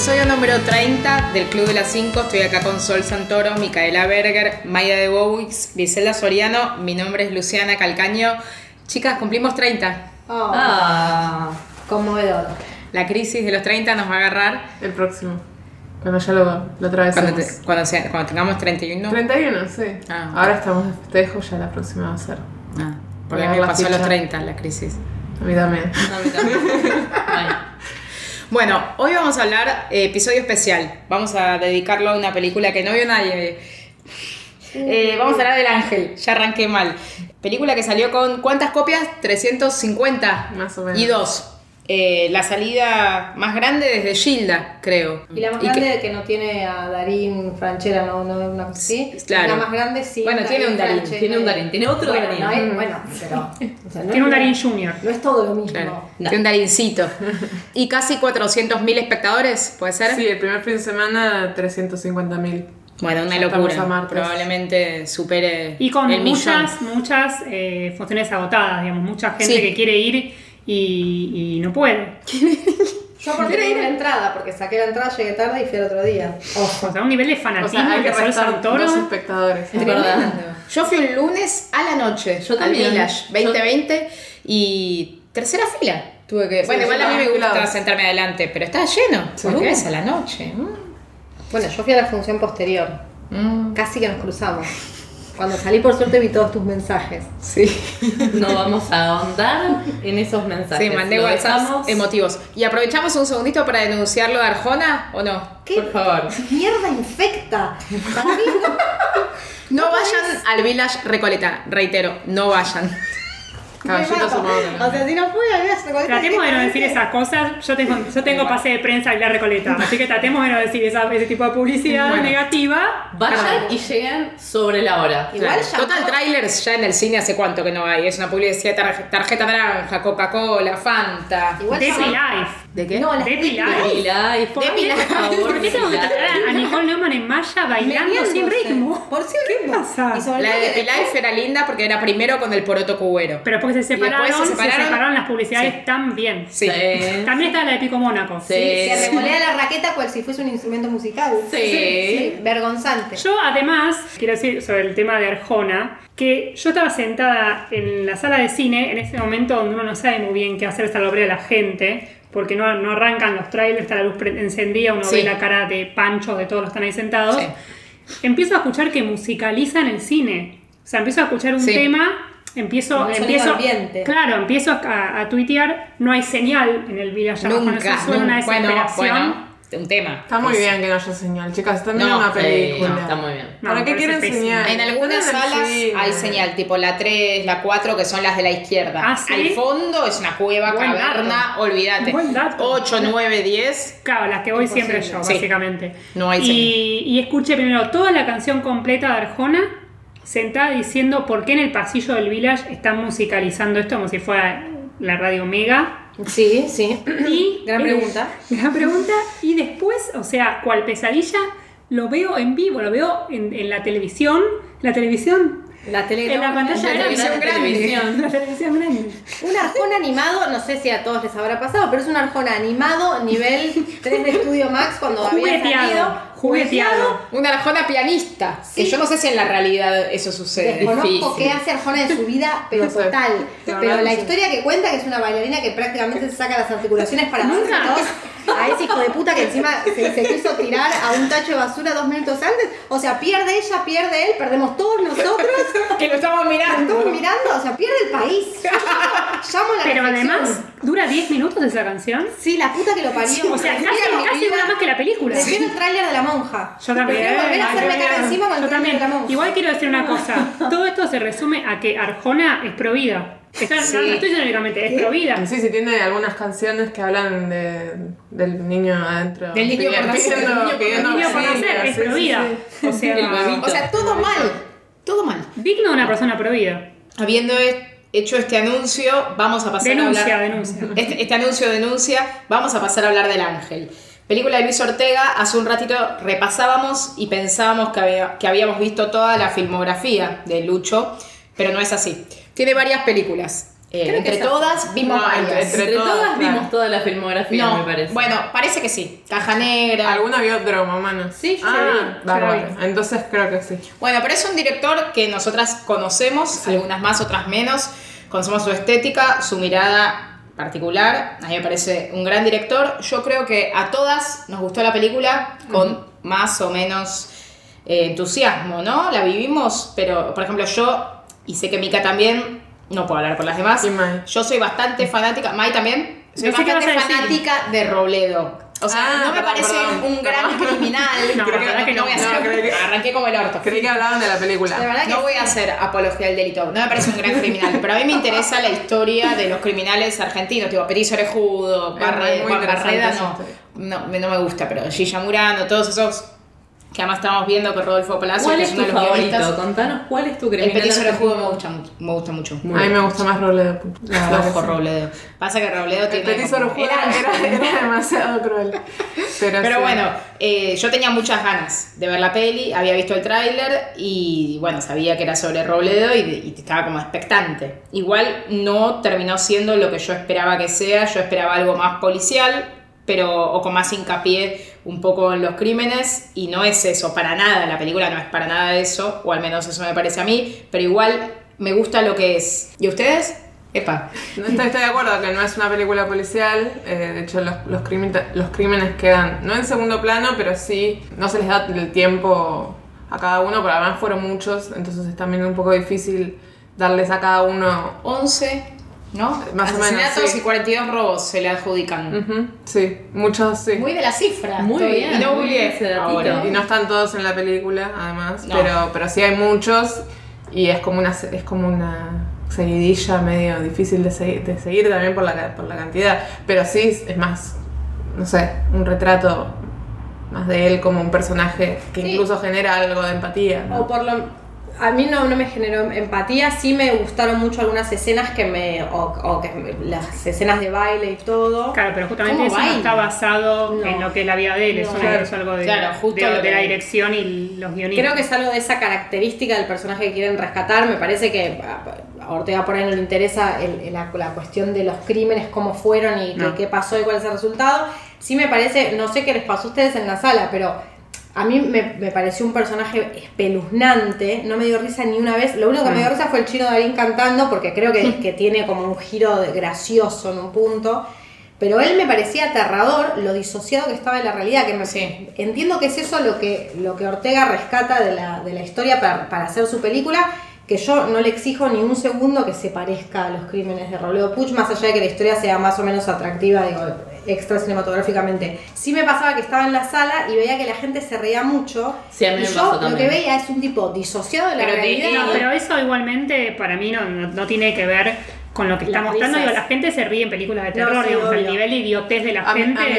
Episodio número 30 del Club de las 5. Estoy acá con Sol Santoro, Micaela Berger, Maya de Bowix, Griselda Soriano. Mi nombre es Luciana Calcaño. Chicas, cumplimos 30. Conmovedor. La crisis de los 30 nos va a agarrar el próximo. Cuando ya lo atravesemos. Cuando tengamos 31. 31, sí. Ahora estamos de festejo, ya la próxima va a ser. Porque a mí me pasó a los 30 la crisis. A mí también. Bueno, hoy vamos a hablar episodio especial. Vamos a dedicarlo a una película que no vio nadie. Vamos a hablar del Ángel. Ya arranqué mal. Película que salió con ¿cuántas copias? 350. Más o menos. Y 2. La salida más grande desde Gilda, creo. Y la más grande que no tiene a Darín Franchella, no una cosa así. Claro. La más grande sí. Bueno, tiene un Darín. Tiene otro Darín. No es, bueno, pero. O sea, no tiene un Darín Junior. No es todo lo mismo. Claro. Tiene un Darincito. Y casi 400.000 espectadores, ¿puede ser? Sí, el primer fin de semana 350.000. Bueno, una locura. Probablemente supere y con el muchas funciones agotadas, digamos, mucha gente que quiere ir y no puede. Yo porque tengo la entrada, porque saqué la entrada, llegué tarde y fui al otro día. Ojo, o sea, un nivel de fanatismo, hay que Sol restar Santoro. 2 espectadores. Es verdad. Yo fui un lunes a la noche Yo también. al Village 2020 y tercera fila. Tuve que. Bueno, igual a mí me gusta sentarme adelante, pero estaba lleno. Porque es a la noche. Bueno, yo fui a la función posterior. Casi que nos cruzamos. Cuando salí, por suerte, vi todos tus mensajes. Sí. No vamos a ahondar en esos mensajes. Sí, mandé WhatsApp emotivos. Y aprovechamos un segundito para denunciarlo de Arjona, ¿o no? ¿Qué? Por favor. ¡Mierda infecta! Para mí No vayan al Village Recoleta. Reitero, no vayan. Caballito sumado. O sea, si no fui a Recoleta. Tratemos de no decir esas cosas. Yo tengo pase de prensa en la Recoleta, así que tratemos de no decir ese tipo de publicidad negativa. Vayan y lleguen sobre la hora. Igual ya. Total trailers ya en el cine hace cuánto que no hay. Es una publicidad tarjeta naranja, Coca-Cola, Fanta. Igual Depi ya. Life. ¿De qué? No, las Depi Life. Life. ¿Por qué tengo que tratar a Nicole Neumann en malla bailando sin ritmo? Por sin ¿Qué ritmo. pasa? Y sobre La todo de que Life era linda porque era primero con el poroto cubero. Pero después se separaron, después se separaron las publicidades también. Sí. También está la de Pico Mónaco. Sí. se revolea la raqueta cual si fuese un instrumento musical. Sí. Vergonzante. Yo además, quiero decir sobre el tema de Arjona, que yo estaba sentada en la sala de cine en ese momento donde uno no sabe muy bien qué hacer, está la obra de la gente, porque no arrancan los trailers, está la luz encendida, uno ve la cara de panchos de todos los que están ahí sentados. Sí. Empiezo a escuchar que musicalizan el cine. O sea, empiezo a escuchar un tema, empiezo a tuitear, no hay señal en el Village Arjona, Nunca. eso suena una desesperación. Bueno, un tema. Está muy bien que no haya señal, chicas. Están viendo una película. No, está muy bien. ¿Para qué quieren señal? En algunas Están en el salas cine. hay señal, tipo la 3, la 4, que son las de la izquierda. ¿Ah, sí? Al fondo es una cueva, Buen caverna, olvídate. Buen dato. 8, 9, 10. Claro, las que voy siempre yo, Sí. básicamente. No hay y escuché primero toda la canción completa de Arjona, sentada diciendo por qué en el pasillo del Village están musicalizando esto como si fuera la radio Mega. Sí, sí. Y, Gran pregunta. Gran pregunta. Y después, o sea, cual pesadilla, lo veo en vivo, lo veo en la televisión. La televisión. La tele. En la pantalla la grande. televisión grande. La televisión grande. Un Arjona animado, no sé si a todos les habrá pasado, pero es un Arjona animado nivel 3 de Studio Max cuando había salido. Jugueteado. Una Arjona pianista. Sí. Que yo no sé si en la realidad eso sucede. Desconozco difícil. qué hace Arjona en su vida, pero No sé. total. No, Pero no la sé. historia que cuenta, que es una bailarina que prácticamente se saca las articulaciones para Nunca. dárselos a ese hijo de puta que encima se quiso tirar a un tacho de basura 2 minutos antes. O sea, pierde ella, pierde él, perdemos todos nosotros. Que lo estamos mirando. Estamos mirando, o sea, pierde el país. Llamo a la Pero reflexión. además, dura 10 minutos esa canción. Sí, la puta que lo parió. O sea, casi dura más que la película. Prefiero el tráiler de La Monja. Yo también. Prefiero volver a hacerme cara encima con el Yo tráiler también. de La Monja. Igual quiero decir una cosa. Todo esto se resume a que Arjona es pro vida. No estoy diciendo únicamente, es pro vida. Sí, tiene algunas canciones que hablan del niño adentro. Del niño por nacer, del niño pidiendo El niño por auxilio, nacer es sí, pro sí, vida. sí. O sea, El bebito. O sea, todo mal. Todo mal. digno de una persona pro vida. Habiendo hecho este anuncio, vamos a pasar a hablar... Denuncia. Este anuncio denuncia, vamos a pasar a hablar del Ángel. Película de Luis Ortega. Hace un ratito repasábamos y pensábamos que habíamos visto toda la filmografía de Lucho, pero no es así. Tiene varias películas. Entre todas vimos varias. Entre todas claro. vimos toda la filmografía, No, me parece. bueno, parece que sí. Caja Negra. ¿Alguna vio Dromomanos? Sí, yo Ah, la vi. bárbaro. Entonces creo que sí. Bueno, pero es un director que nosotras conocemos, algunas más, otras menos. Conocemos su estética, su mirada particular. A mí me parece un gran director. Yo creo que a todas nos gustó la película con más o menos entusiasmo, ¿no? La vivimos, pero por ejemplo yo, y sé que Mika también, no puedo hablar por las demás. Y Mai. Yo soy bastante fanática, Mai también, soy No sé qué bastante vas a decir. fanática de Robledo. O sea, Ah, no me perdón, parece perdón. un gran criminal. No, porque la verdad que no. voy a hacer- No, creo que- arranqué como el orto. Creí que hablaban de la película. De verdad que No voy a hacer apología del delito, no me parece un gran criminal, pero a mí me interesa la historia de los criminales argentinos, tipo Perizo Orejudo, Es muy Juan interesante Barreda, esa no, historia. no me gusta, pero Gilla Murano, todos esos que además estamos viendo con Rodolfo Palacio, ¿Cuál que es es tu uno de los favorito? guionistas. Contanos cuál es tu El criminal Perizo Orejudo argentino. me gusta mucho. A mí me gusta más Robledo. La verdad que Ojo, sí. Robledo. Pasa que Robledo El tiene. Petiso como- Orejudo era demasiado cruel. Pero Pero sí. bueno, yo tenía muchas ganas de ver la peli, había visto el tráiler y bueno, sabía que era sobre Robledo y estaba como expectante. Igual no terminó siendo lo que yo esperaba que sea, yo esperaba algo más policial, o con más hincapié un poco en los crímenes, y no es eso, para nada, la película no es para nada eso, o al menos eso me parece a mí, pero igual me gusta lo que es. ¿Y ustedes? Epa. No estoy de acuerdo que no es una película policial. De hecho, los crímenes quedan no en segundo plano, pero sí no se les da el tiempo a cada uno, pero además fueron muchos, entonces es también un poco difícil darles a cada uno. 11, ¿no? Más o menos, Asesinatos sí. y 42 robos se le adjudican. Ujú, sí, muchos sí. Muy de la cifra. Muy estoy- bien, Y no muy googleé bien ese datito. ahora. Y no están todos en la película, además, No. pero sí hay muchos y es como una seguidilla medio difícil de seguir también por la cantidad, pero sí es más, no sé, un retrato más de él como un personaje que Sí. incluso genera algo de empatía, ¿no? O por lo a mí no me generó empatía, sí me gustaron mucho algunas escenas las escenas de baile y todo. Claro, pero justamente ¿Cómo eso no baila? está basado No. en lo que es la vida de él, No. es algo de, Claro, justo de lo que- la dirección y los guionistas. Creo que es algo de esa característica del personaje que quieren rescatar. Me parece que a Ortega por ahí no le interesa la cuestión de los crímenes, cómo fueron y No. qué pasó y cuál es el resultado. Sí me parece, no sé qué les pasó a ustedes en la sala, pero a mí me pareció un personaje espeluznante. No me dio risa ni una vez. Lo único que me dio risa fue el Chino Darín cantando, porque creo que tiene como un giro gracioso en un punto. Pero él me parecía aterrador lo disociado que estaba de la realidad. Sí. Entiendo que es eso lo que Ortega rescata de la historia para hacer su película, que yo no le exijo ni un segundo que se parezca a los crímenes de Robledo Puch, más allá de que la historia sea más o menos atractiva, digo, extra cinematográficamente. Sí me pasaba que estaba en la sala y veía que la gente se reía mucho. Sí, a mí y me yo pasó lo también. que veía es un tipo disociado de la Pero realidad. No, pero eso igualmente para mí no tiene que ver con lo que está Las mostrando. risas. Digo, la gente se ríe en películas de No, terror, sí, digamos, el obvio. nivel de idiotez de la A mí, gente. perdón,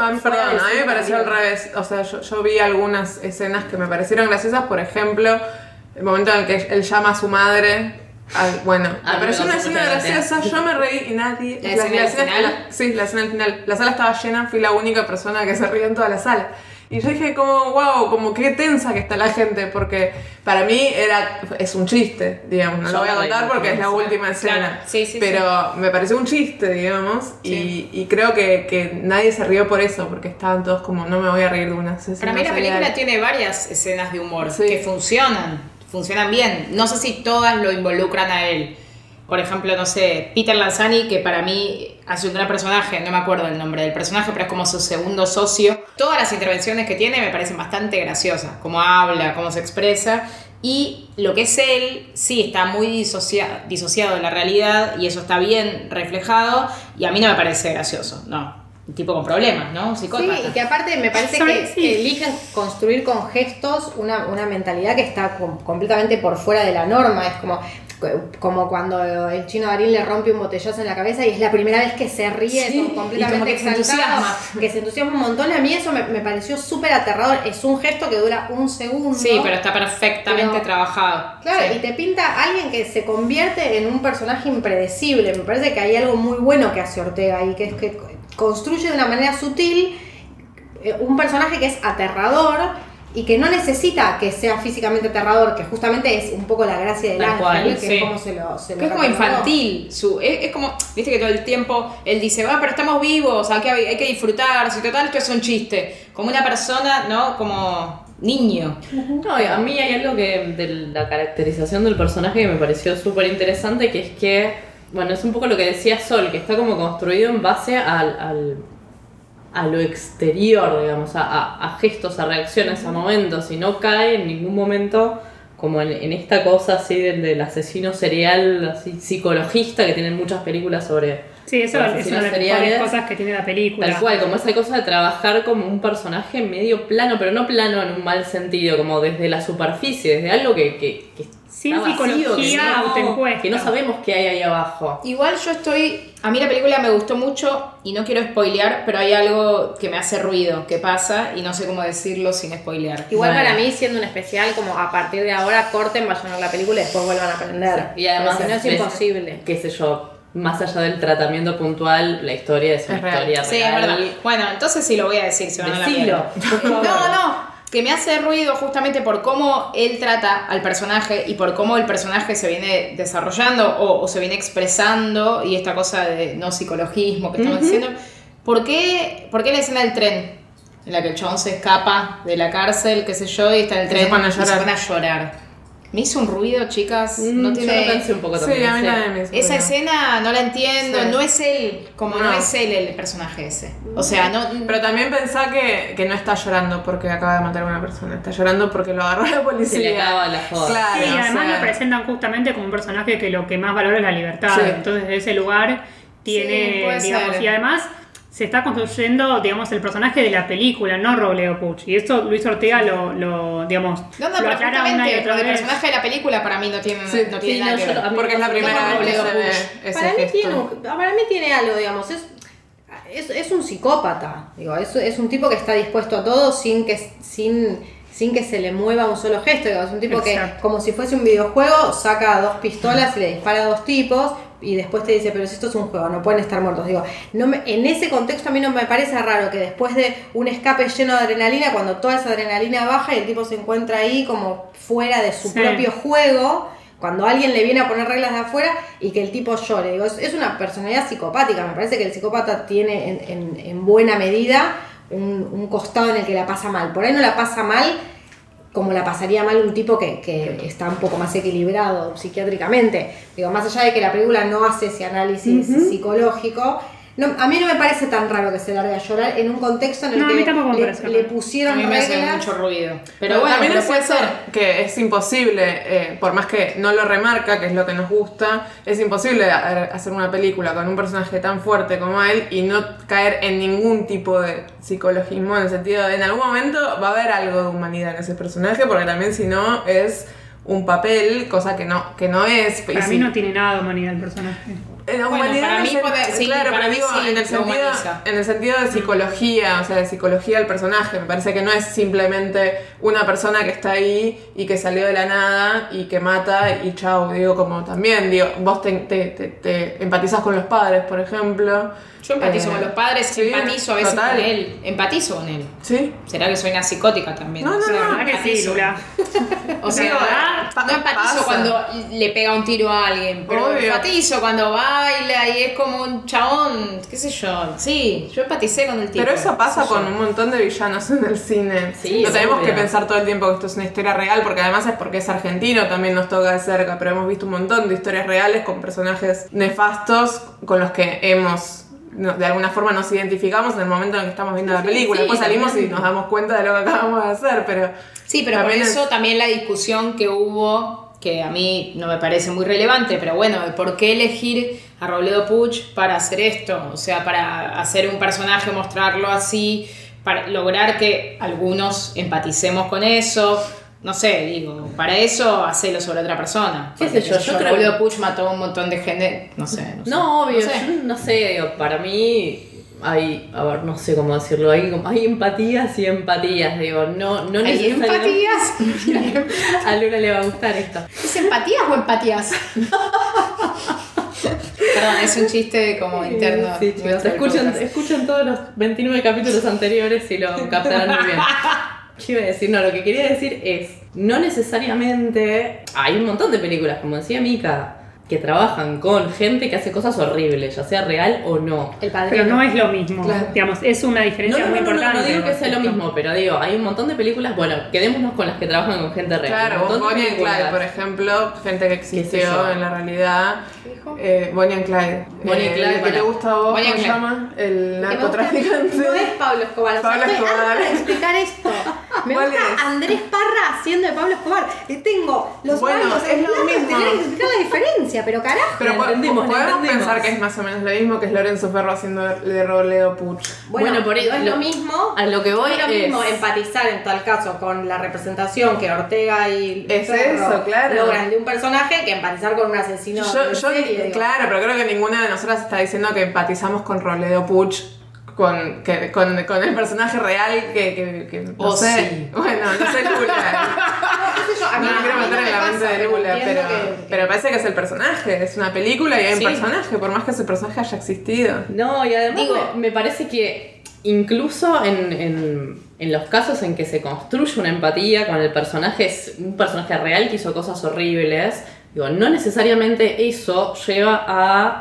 a mí me pareció al revés. O sea, yo vi algunas escenas que me parecieron graciosas. Por ejemplo, el momento en el que él llama a su madre. Bueno, Ah, me pareció me una pasó escena mucha gracia. graciosa. Yo me reí y nadie. ¿La escena del final? Sí, la escena del final. La sala estaba llena, fui la única persona que se rió en toda la sala. Y yo dije como, wow, como qué tensa que está la gente, porque para mí es un chiste, digamos, no Yo lo voy a me reí contar mucho porque es la con eso. última escena. Claro, sí, pero me pareció un chiste, digamos, y creo que nadie se rió por eso, porque estaban todos como, no me voy a reír de una escena. Para mí la película tiene varias escenas de humor Sí. que funcionan bien. No sé si todas lo involucran a él. Por ejemplo, no sé, Peter Lanzani, que para mí hace un gran personaje, no me acuerdo el nombre del personaje, pero es como su segundo socio. Todas las intervenciones que tiene me parecen bastante graciosas, cómo habla, cómo se expresa. Y lo que es él, sí, está muy disociado de la realidad y eso está bien reflejado y a mí no me parece gracioso, no. Un tipo con problemas, ¿no? Un psicópata. Sí, y que aparte me parece que eligen construir con gestos una mentalidad que está completamente por fuera de la norma. Es como cuando el Chino Darín le rompe un botellazo en la cabeza y es la primera vez que se ríe, Sí, completamente y como que se exaltado, entusiasma. que se entusiasma un montón. A mí eso me pareció súper aterrador. Es un gesto que dura un segundo. Sí, pero está perfectamente Pero- trabajado. Claro, Sí. y te pinta a alguien que se convierte en un personaje impredecible. Me parece que hay algo muy bueno que hace Ortega y que es que construye de una manera sutil un personaje que es aterrador y que no necesita que sea físicamente aterrador, que justamente es un poco la gracia del Tal ángel, cual, que sí. es como se lo Que es como infantil, es como, viste que todo el tiempo él dice, pero estamos vivos, hay que disfrutar, si total esto es un chiste, como una persona, ¿no? Como niño. No, y a mí hay algo que de la caracterización del personaje que me pareció súper interesante, que es que, bueno, es un poco lo que decía Sol, que está como construido en base a lo exterior, digamos, a gestos, a reacciones, a momentos, y no cae en ningún momento como en esta cosa así del asesino serial, así psicologista, que tienen muchas películas sobre Sí, eso los es asesinos una de las seriales. mejores cosas que tiene la película. Tal cual, como esa cosa de trabajar como un personaje medio plano, pero no plano en un mal sentido, como desde la superficie, desde algo que Sin está vacío, psicología que autoimpuesta. que no sabemos qué hay ahí abajo. Igual a mí la película me gustó mucho y no quiero spoilear, pero hay algo que me hace ruido, que pasa y no sé cómo decirlo sin spoilear. Igual Bueno. para mí, siendo un especial, como a partir de ahora corten, vayan a ver la película y después vuelvan a aprender. Y además Porque si no es imposible. Qué sé yo, más allá del tratamiento puntual, la historia es una Es real. historia Sí, es real. verdad. Bueno, entonces sí lo voy a decir, se van a la Decilo, mierda. por favor. No, que me hace ruido justamente por cómo él trata al personaje y por cómo el personaje se viene desarrollando o se viene expresando y esta cosa de no psicologismo que estamos diciendo. ¿Por qué la escena del tren? En la que el chabón se escapa de la cárcel, qué sé yo, y está en el Y tren se pone a y se llorar. pone a llorar. Me hizo un ruido, chicas. No Yo tiene... lo pensé un poco Sí, también. a mí sí. también me hizo Esa ruido. escena no la entiendo, Sí. no es él, como no. No. es él el personaje ese. O sea, no... Pero también pensá que no está llorando porque acaba de matar a una persona, está llorando porque lo agarró la policía. Se le acaba la joda. Claro, Sí, además o sea, lo presentan justamente como un personaje que lo que más valora es la libertad. Sí. Entonces, de ese lugar Sí, tiene, puede digamos, ser. y además se está construyendo, digamos, el personaje de la película, no Robledo Puch. Y esto Luis Ortega lo digamos, No, lo pero aclara una y justamente otra el vez. personaje de la película para mí no tiene, Sí, no tiene sí, nada no, que yo- ver. a mí porque es la primera como vez que Robledo se ve Puch. ese Para mí, gesto. para mí tiene algo, digamos, es un psicópata, digo, es un tipo que está dispuesto a todo sin que se le mueva un solo gesto, digo, es un tipo Exacto. que, como si fuese un videojuego, saca 2 pistolas y le dispara a 2 tipos y después te dice, pero si esto es un juego, no pueden estar muertos. Digo, en ese contexto a mí no me parece raro que después de un escape lleno de adrenalina, cuando toda esa adrenalina baja y el tipo se encuentra ahí como fuera de su Sí. propio juego, cuando alguien le viene a poner reglas de afuera y que el tipo llore. Digo, es una personalidad psicopática. Me parece que el psicópata tiene en buena medida un costado en el que la pasa mal. Por ahí no la pasa mal como la pasaría mal un tipo que está un poco más equilibrado psiquiátricamente. Digo, más allá de que la película no hace ese análisis psicológico, a mí no me parece tan raro que se largue a llorar en un contexto en el No, a mí que tampoco me le parece le raro. A pusieron mí me hace reglas. mucho ruido. Pero Pero bueno, también pero es puede cierto ser. que es imposible, por más que no lo remarca, que es lo que nos gusta, es imposible hacer una película con un personaje tan fuerte como él y no caer en ningún tipo de psicologismo, en el sentido de en algún momento va a haber algo de humanidad en ese personaje, porque también si no es un papel, cosa que no es. Para Y mí si- no tiene nada de humanidad el personaje. En la Bueno, humanidad, para en mí el sen- puede- sí, claro, para pero mí digo, sí, lo humaniza. en el sentido de psicología, o sea, de psicología del personaje, me parece que no es simplemente una persona que está ahí y que salió de la nada y que mata y chao, digo, como también, digo, vos te empatizás con los padres, por ejemplo. Yo empatizo con los padres, sí, empatizo a veces total. con él. Empatizo con él. Sí. ¿Será que soy una psicótica también? No, no, O sea, no, La verdad que sí, empatizo. Lula. O sea, no empatizo pasa. cuando le pega un tiro a alguien, pero Obvio. empatizo cuando baila y es como un chabón, qué sé yo. Sí, yo empaticé con el tipo. Pero eso pasa qué sé con yo. un montón de villanos en el cine. Sí, no tenemos obvio. que pensar todo el tiempo que esto es una historia real, porque además es porque es argentino, también nos toca de cerca, pero hemos visto un montón de historias reales con personajes nefastos con los que de alguna forma nos identificamos en el momento en el que estamos viendo la película. sí, Después salimos también. y nos damos cuenta de lo que acabamos de hacer, pero... Sí, pero por también eso también la discusión que hubo, que a mí no me parece muy relevante, pero bueno, de por qué elegir a Robledo Puch para hacer esto, o sea, para hacer un personaje, mostrarlo así, para lograr que algunos empaticemos con eso. No sé, digo, para eso hacelo sobre otra persona. ¿Qué Porque, sé yo? Yo creo Robledo que- Puch mató a un montón de gente, no sé. No, obvio, No sé. yo no sé, digo, para mí hay, a ver, no sé cómo decirlo, hay empatías y empatías, digo, no ¿Hay necesariamente- empatías? A Luna le va a gustar esto. ¿Es empatías o empatías? Perdón, es un chiste como interno. Sí, chicos, escuchen todos los 29 capítulos anteriores y lo captarán muy bien. ¿Qué iba a decir? No, lo que quería decir es, no necesariamente... Hay un montón de películas, como decía Mika, que trabajan con gente que hace cosas horribles, ya sea real o no. El Padrino. Pero no es lo mismo, Claro. digamos, es una diferencia muy importante. No digo que sea lo mismo, pero digo, hay un montón de películas, bueno, quedémonos con las que trabajan con gente real. Claro, Un montón de Bonnie and películas. Clyde, por ejemplo, gente que ¿Qué sé yo? existió en la realidad. Bonnie and Clyde. Bonnie and Clyde, ¿Qué te bueno. gusta a vos? Bonnie and ¿Cómo se Clyde. llama? El Que me gusta- narcotraficante. No es Pablo Escobar, o sea, Pablo estoy Escobar. harta de explicar esto. Me ¿Cuál gusta es? Andrés Parra haciendo de Pablo Escobar. Y tengo los Bueno, bancos es en lo blanco, mismo. tenés que explicar la diferencia, pero carajo. Pero entendimos, lo podemos entendimos. pensar que es más o menos lo mismo que es Lorenzo Ferro haciendo de Roleo Puch. Bueno, por eso- no es lo mismo. a lo que voy no es lo es- mismo empatizar en tal caso con la representación que Ortega y Es Ferro eso, claro. logran de un personaje que empatizar con un asesino de serie, digo. Claro, pero creo que ninguna de nosotras está diciendo que empatizamos con Roleo Puch. Con el personaje real que no Oh, sé. sí. Bueno, no sé Lula. qué sé yo, a No mí- me quiero a mí meter no en la me mente pasa, de Lula, entiendo pero, que- pero parece que es el personaje. Es una película y hay un Sí. personaje, por más que ese personaje haya existido. No, y además Digo- me parece que incluso en los casos en que se construye una empatía con el personaje, es un personaje real que hizo cosas horribles, digo, no necesariamente eso lleva a,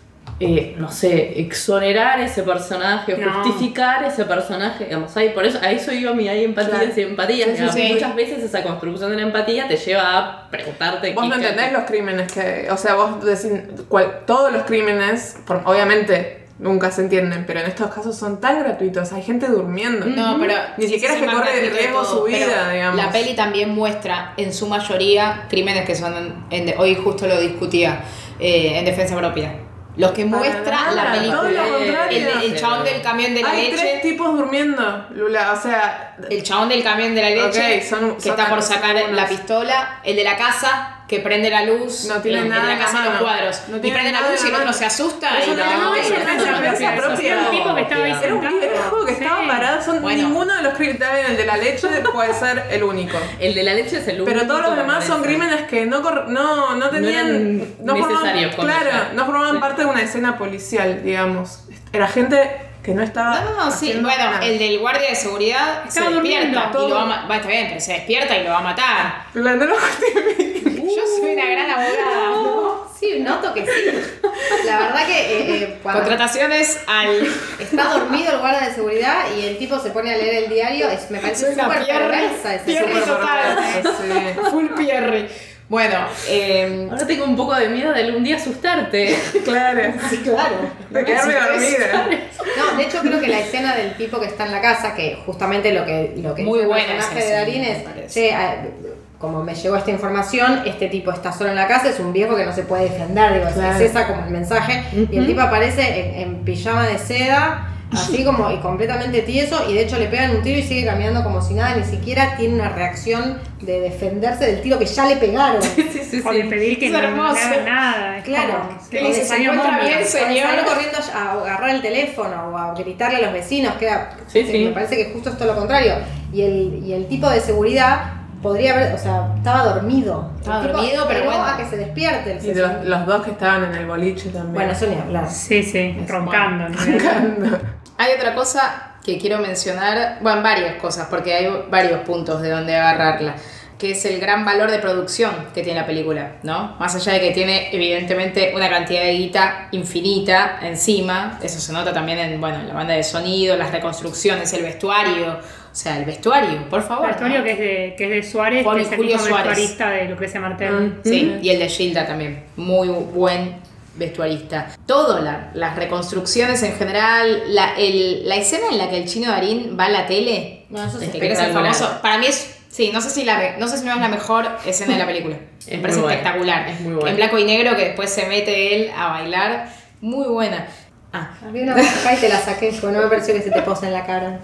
no sé, exonerar ese personaje, o No. justificar ese personaje, digamos, por eso, a eso iba hay empatías Claro. y empatías, Sí, sí, digamos, sí. muchas veces esa construcción de la empatía te lleva a preguntarte Vos no qué- entendés los crímenes que. O sea, vos decís. Todos los crímenes, obviamente, nunca se entienden, pero en estos casos son tan gratuitos. Hay gente durmiendo. No, pero Ni siquiera es que más corre gratuito de riesgo todo, su vida, pero digamos. La peli también muestra en su mayoría crímenes que son hoy justo lo discutía en defensa propia. Los que Para muestra nada, la película. todo lo contrario. El chabón del camión de la Hay leche. 3 tipos durmiendo, Lula. O sea. El chabón del camión de la leche, Ok, son que está por sacar algunos. la pistola. El de la casa, que prende la luz. No tiene el nada de la en la casa en los mano. cuadros. No y tiene prende la nada luz en y el la otro mano. se asusta Eso y no es no. defensa propia. Un tipo que estaba ahí Era un sentado. viejo que estaba Sí. parado. Bueno. Ninguno de los crímenes. El de la leche puede ser el único. El de la leche es el único. Pero todos los demás son parece. crímenes que no tenían. eran necesarios formaban, claro, condenar. no formaban Sí. parte de una escena policial, digamos. Era gente que no estaba. No, sí, haciendo bueno, nada. el del guardia de seguridad Estaba se despierta durmiendo. y lo va a matar. Está bien, pero se despierta y lo va a matar. No lo justifico. Yo soy una gran abogada. ¿no? Sí, noto que sí. La verdad que cuando Contrataciones al. está dormido el guardia de seguridad y el tipo se pone a leer el diario, me parece Soy una súper Pierre. perversa esa Pierre escena. total. Sí. Full Pierre. Bueno, Ahora tengo un poco de miedo de algún día asustarte. Claro. claro. De quedarme dormida. No, de hecho creo que la escena del tipo que está en la casa, que justamente lo que Muy dice buena el personaje esa de Darín escena, es, me parece. che, como me llegó esta información, este tipo está solo en la casa, es un viejo que no se puede defender, digo, Claro. es esa como el mensaje, y el tipo aparece en pijama de seda, así como y completamente tieso, y de hecho le pegan un tiro y sigue caminando como si nada, ni siquiera tiene una reacción de defenderse del tiro que ya le pegaron. Sí. O de pedir que Es no hermoso. haga nada. Es Claro. como- Que le dice, como "Se Daniel encuentra Momo. bien, O señor". salir corriendo a agarrar el teléfono o a gritarle a los vecinos, Sí, sí. me parece que justo es todo lo contrario. Y el tipo de seguridad podría haber, o sea, estaba dormido. Estaba El tipo dormido, pero esperó bueno. a que se despierte el Y los dos que estaban en el boliche también. Bueno, eso ni hablar. Sí, sí, roncando. ¿no? Hay otra cosa que quiero mencionar, bueno, varias cosas, porque hay varios puntos de donde agarrarla, que es el gran valor de producción que tiene la película, ¿no? Más allá de que tiene evidentemente una cantidad de guita infinita encima, eso se nota también en, bueno, en la banda de sonido, las reconstrucciones, el vestuario, o sea, el vestuario, por favor. El vestuario ¿no? que es de Suárez, Juan que es el Julio mismo Suárez. vestuarista de Lucrecia Martel. Sí, y el de Gilda también, muy buen vestuarista. Todo, las reconstrucciones en general, la escena en la que el Chino Darín va a la tele, No, eso es que es el espectacular. famoso, para mí es, sí, no sé si no es la mejor escena de la película. Me Es parece muy buena, espectacular. es muy buena. En blanco y negro, que después se mete él a bailar, muy buena. Había una cosa y te la saqué, porque no me pareció que se te posa en la cara.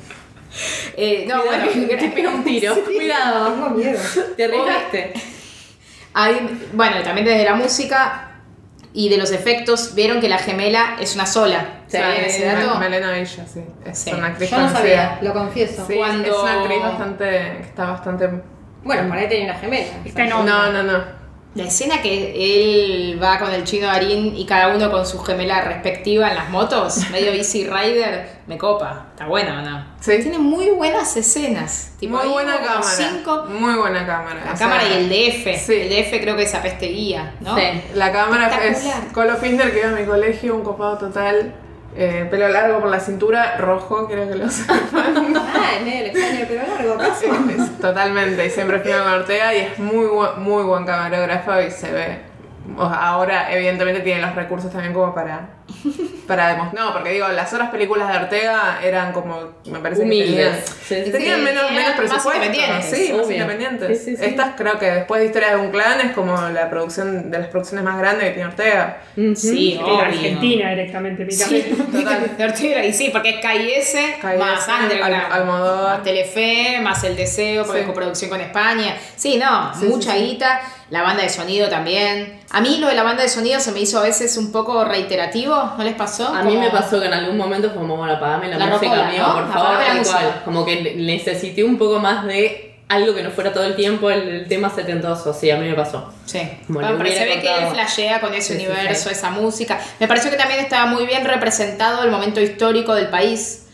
No, bueno, te pega un tiro. Cuidado. Tengo miedo. Te arriesgaste. bueno, también desde la música y de los efectos, vieron que la gemela es una sola. ¿Sabían ese dato? Melena Villa, sí. Es Sí. una actriz Yo no conocida. sabía, lo confieso. Sí, Cuando- es una actriz que está bastante. Bueno, por ahí tenía una gemela. Está en No, onda. no, no. La escena que él va con el Chino Darín y cada uno con su gemela respectiva en las motos, medio Easy Rider, me copa. Está buena, ¿o no? Sí. Tiene muy buenas escenas. Tipo, Muy hay buena como cámara. 5. Muy buena cámara. La O cámara sea, y el DF. Sí. El DF creo que es apeste guía, ¿no? Sí. La cámara es Espectacular. Colo Finder, que iba a mi colegio, un copado total. Pelo largo por la cintura, rojo, creo que lo sepan. Ah, en medio del extraño pero largo, ¿acaso? Totalmente, y siempre filma con Ortega y es muy buen camarógrafo y se ve. Ahora, evidentemente, tiene los recursos también como para demostrar. No, porque digo, las otras películas de Ortega eran como, me parece Humildes. que Sí, sí, tenían sí. menos Eran más presupuesto. independientes, Sí, más obvio. independientes. Sí, sí, sí. Estas creo que después de Historia de un Clan es como la producción de las producciones más grandes que tiene Ortega. Sí, De obvio. Argentina directamente, pica. Sí, total. De Ortega, y sí, porque es KS más KS, Underground, Almodóvar. más Telefe, más El Deseo, porque Sí. es coproducción con España. Sí, no, Sí, mucha sí, sí. guita. La banda de sonido también. A mí lo de la banda de sonido se me hizo a veces un poco reiterativo, ¿no les pasó? A mí Como- me pasó que en algún momento fue como, bueno, apagame la música, rocola, amigo, ¿no? por favor, Apagame la tal música. cual. Como que necesité un poco más de algo que no fuera todo el tiempo el tema setentoso. Sí, a mí me pasó. Sí, Como bueno, le pero se hubiera ve que él contado. flashea con ese Sí, sí, universo, sí. esa música. Me pareció que también estaba muy bien representado el momento histórico del país,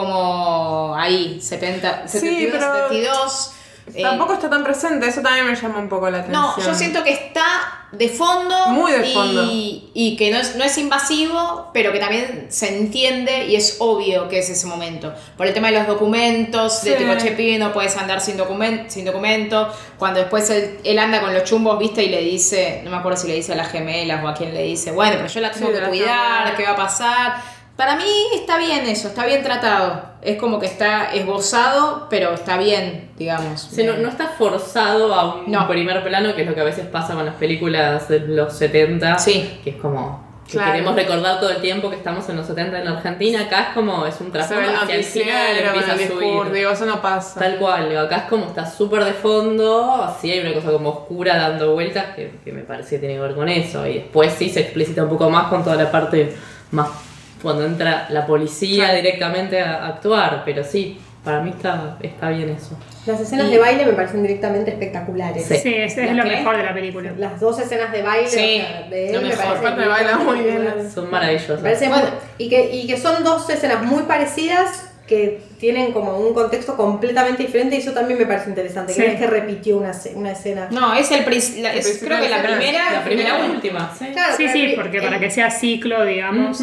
como ahí, 70, 72, pero 72. Tampoco está tan presente, eso también me llama un poco la atención. No, yo siento que está de fondo. Muy de fondo. Y que no es invasivo, pero que también se entiende y es obvio que es ese momento. Por el tema de los documentos, de Sí. tipo, che, pibe, no puedes andar sin documento. Cuando después él anda con los chumbos, viste, y le dice, no me acuerdo si le dice a las gemelas o a quién le dice, bueno, pero yo la tengo Sí, que la cuidar, tengo. ¿qué va a pasar? Para mí está bien eso, está bien tratado. Es como que está esbozado, pero está bien, digamos. Sí, no está forzado a un No. primer plano, que es lo que a veces pasa con las películas de los 70. Sí. Que es como que Claro. queremos recordar todo el tiempo que estamos en los 70 en Argentina. Acá es como, es un Se ve trasfondo el hacia el final noticiero con empieza el a discurso, subir. digo, eso no pasa. Tal cual, digo, acá es como está súper de fondo, así hay una cosa como oscura dando vueltas que me parece que tiene que ver con eso. Y después sí se explicita un poco más con toda la parte más cuando entra la policía Claro. directamente a actuar, pero sí, para mí está bien eso. Las escenas de baile me parecen directamente espectaculares. Sí. Sí, es ¿La lo qué? mejor de la película. Las dos escenas de baile Sí, o sea, de lo él me mejor. parece Aparte baila muy bien. espectaculares. Son maravillosas. Me parece Bueno. y que son dos escenas muy parecidas que tienen como un contexto completamente diferente y eso también me parece interesante. Sí. Que no es que repitió una escena. No, es es principio creo que la de la- primera. La primera y y última, sí. Claro, Sí, pero sí, porque para que sea ciclo, digamos,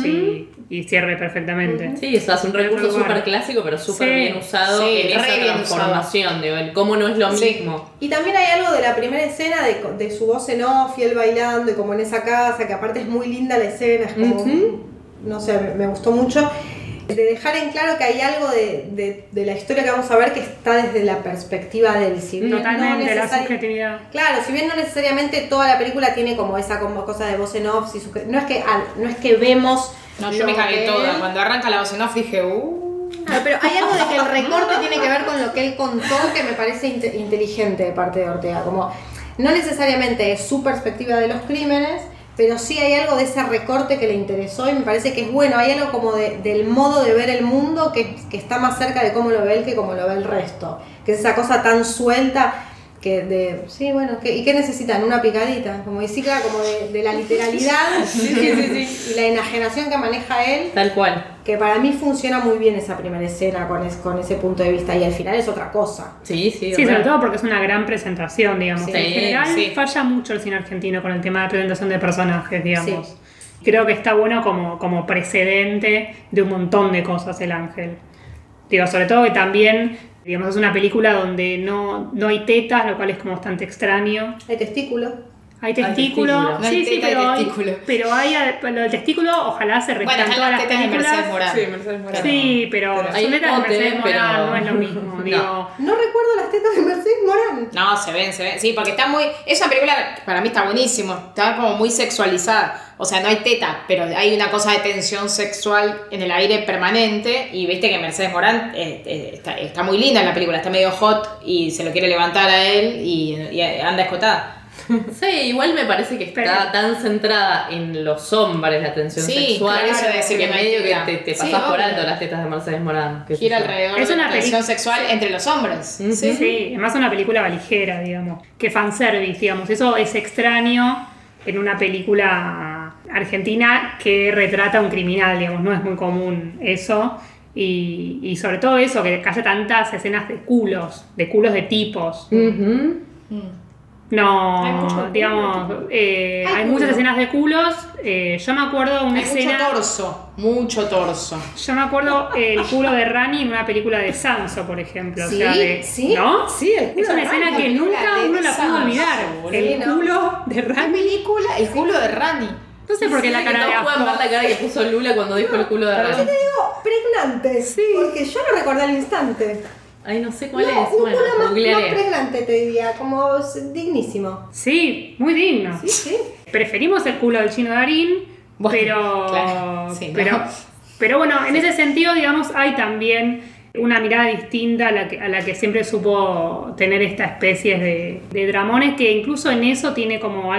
y cierre perfectamente. Sí, eso es un recurso Otro lugar. súper clásico, pero súper Sí, bien usado sí, en re esa bien transformación, digo, el cómo no es lo Sí. mismo. Y también hay algo de la primera escena de su voz en off y él bailando y como en esa casa, que aparte es muy linda la escena, es como, no sé, me gustó mucho. De dejar en claro que hay algo de la historia que vamos a ver que está desde la perspectiva del civil. Totalmente, la subjetividad. Claro, si bien no necesariamente toda la película tiene como esa como cosa de voz en off, no es que vemos. No, yo lo me cagué que toda. él- Cuando arranca la voz en off dije, Claro, pero hay algo de que el recorte tiene que ver con lo que él contó que me parece inteligente de parte de Ortega. Como no necesariamente es su perspectiva de los crímenes, pero sí hay algo de ese recorte que le interesó y me parece que es bueno. Hay algo como del modo de ver el mundo que está más cerca de cómo lo ve él que cómo lo ve el resto. Que es esa cosa tan suelta que sí, bueno, ¿y qué necesitan? Una picadita, como decir, claro, como de la literalidad y la enajenación que maneja él, Tal cual. que para mí funciona muy bien esa primera escena con ese punto de vista y al final es otra cosa. Sí, sí. Sí, re. sobre todo porque es una gran presentación, digamos. Sí, En general sí. falla mucho el cine argentino con el tema de presentación de personajes, digamos. Sí. Creo que está bueno como precedente de un montón de cosas el Ángel. Digo, sobre todo que también, digamos, es una película donde no hay tetas, lo cual es como bastante extraño. El testículo. Hay testículo. testículo, No hay sí, sí, teta, hay pero testículo. pero hay lo del testículo, ojalá se bueno, repitan están todas las las tetas de Mercedes películas. Morán. Sí, Mercedes Morán. Sí, pero Hay son tetas de bote, Mercedes Morán, pero- no es lo mismo, digo. No recuerdo las tetas de Mercedes Morán. No, se ven. Sí, porque está muy. Esa película para mí está buenísimo. Está como muy sexualizada. O sea, no hay teta, pero hay una cosa de tensión sexual en el aire permanente. Y viste que Mercedes Morán está muy linda en la película. Está medio hot y se lo quiere levantar a él y anda escotada. Sí, igual me parece que está Pero- tan centrada en los hombres la tensión Sí, sexual claro, eso de decir que que no hay medio teta. que te Sí, pasás por obvio. alto las tetas de Mercedes Morán. qué sé Gira yo. alrededor Es de una la tensión peli- sexual entre los hombres. Sí, es más una película valijera, digamos, que fanservice, digamos. Eso es extraño en una película argentina que retrata a un criminal, digamos, no es muy común eso. Y sobre todo eso, que haya tantas escenas de culos de tipos. Ujú. No, Hay mucho culo, digamos, hay muchas culo. escenas de culos. Yo me acuerdo de una Hay escena. mucho torso. Yo me acuerdo el culo de Rani en una película de Sanso, por ejemplo. Sí, o sea, sí. ¿no? Sí, el culo Es una de escena Rani, que la película nunca de uno la Sanso, pudo olvidar. boludo. El Sí, ¿no? culo de ¿Qué Rani. película? El culo de Rani. No sé por qué la Que cara de todos pueden ver asco. la cara que puso Lula cuando dijo el culo de ¿Por qué Rani. te digo pregnante? Sí. Porque yo lo recordé al instante. Ay, no sé cuál No, es. un Bueno, culo más googlearé. pregnante, te diría, como dignísimo. Sí, muy digno. Sí, sí. Preferimos el culo del Chino Darín, Bueno, pero, claro, sí, ¿no? pero bueno, en ese sentido, digamos, hay también una mirada distinta a la que siempre supo tener esta especie de dramones, que incluso en eso tiene como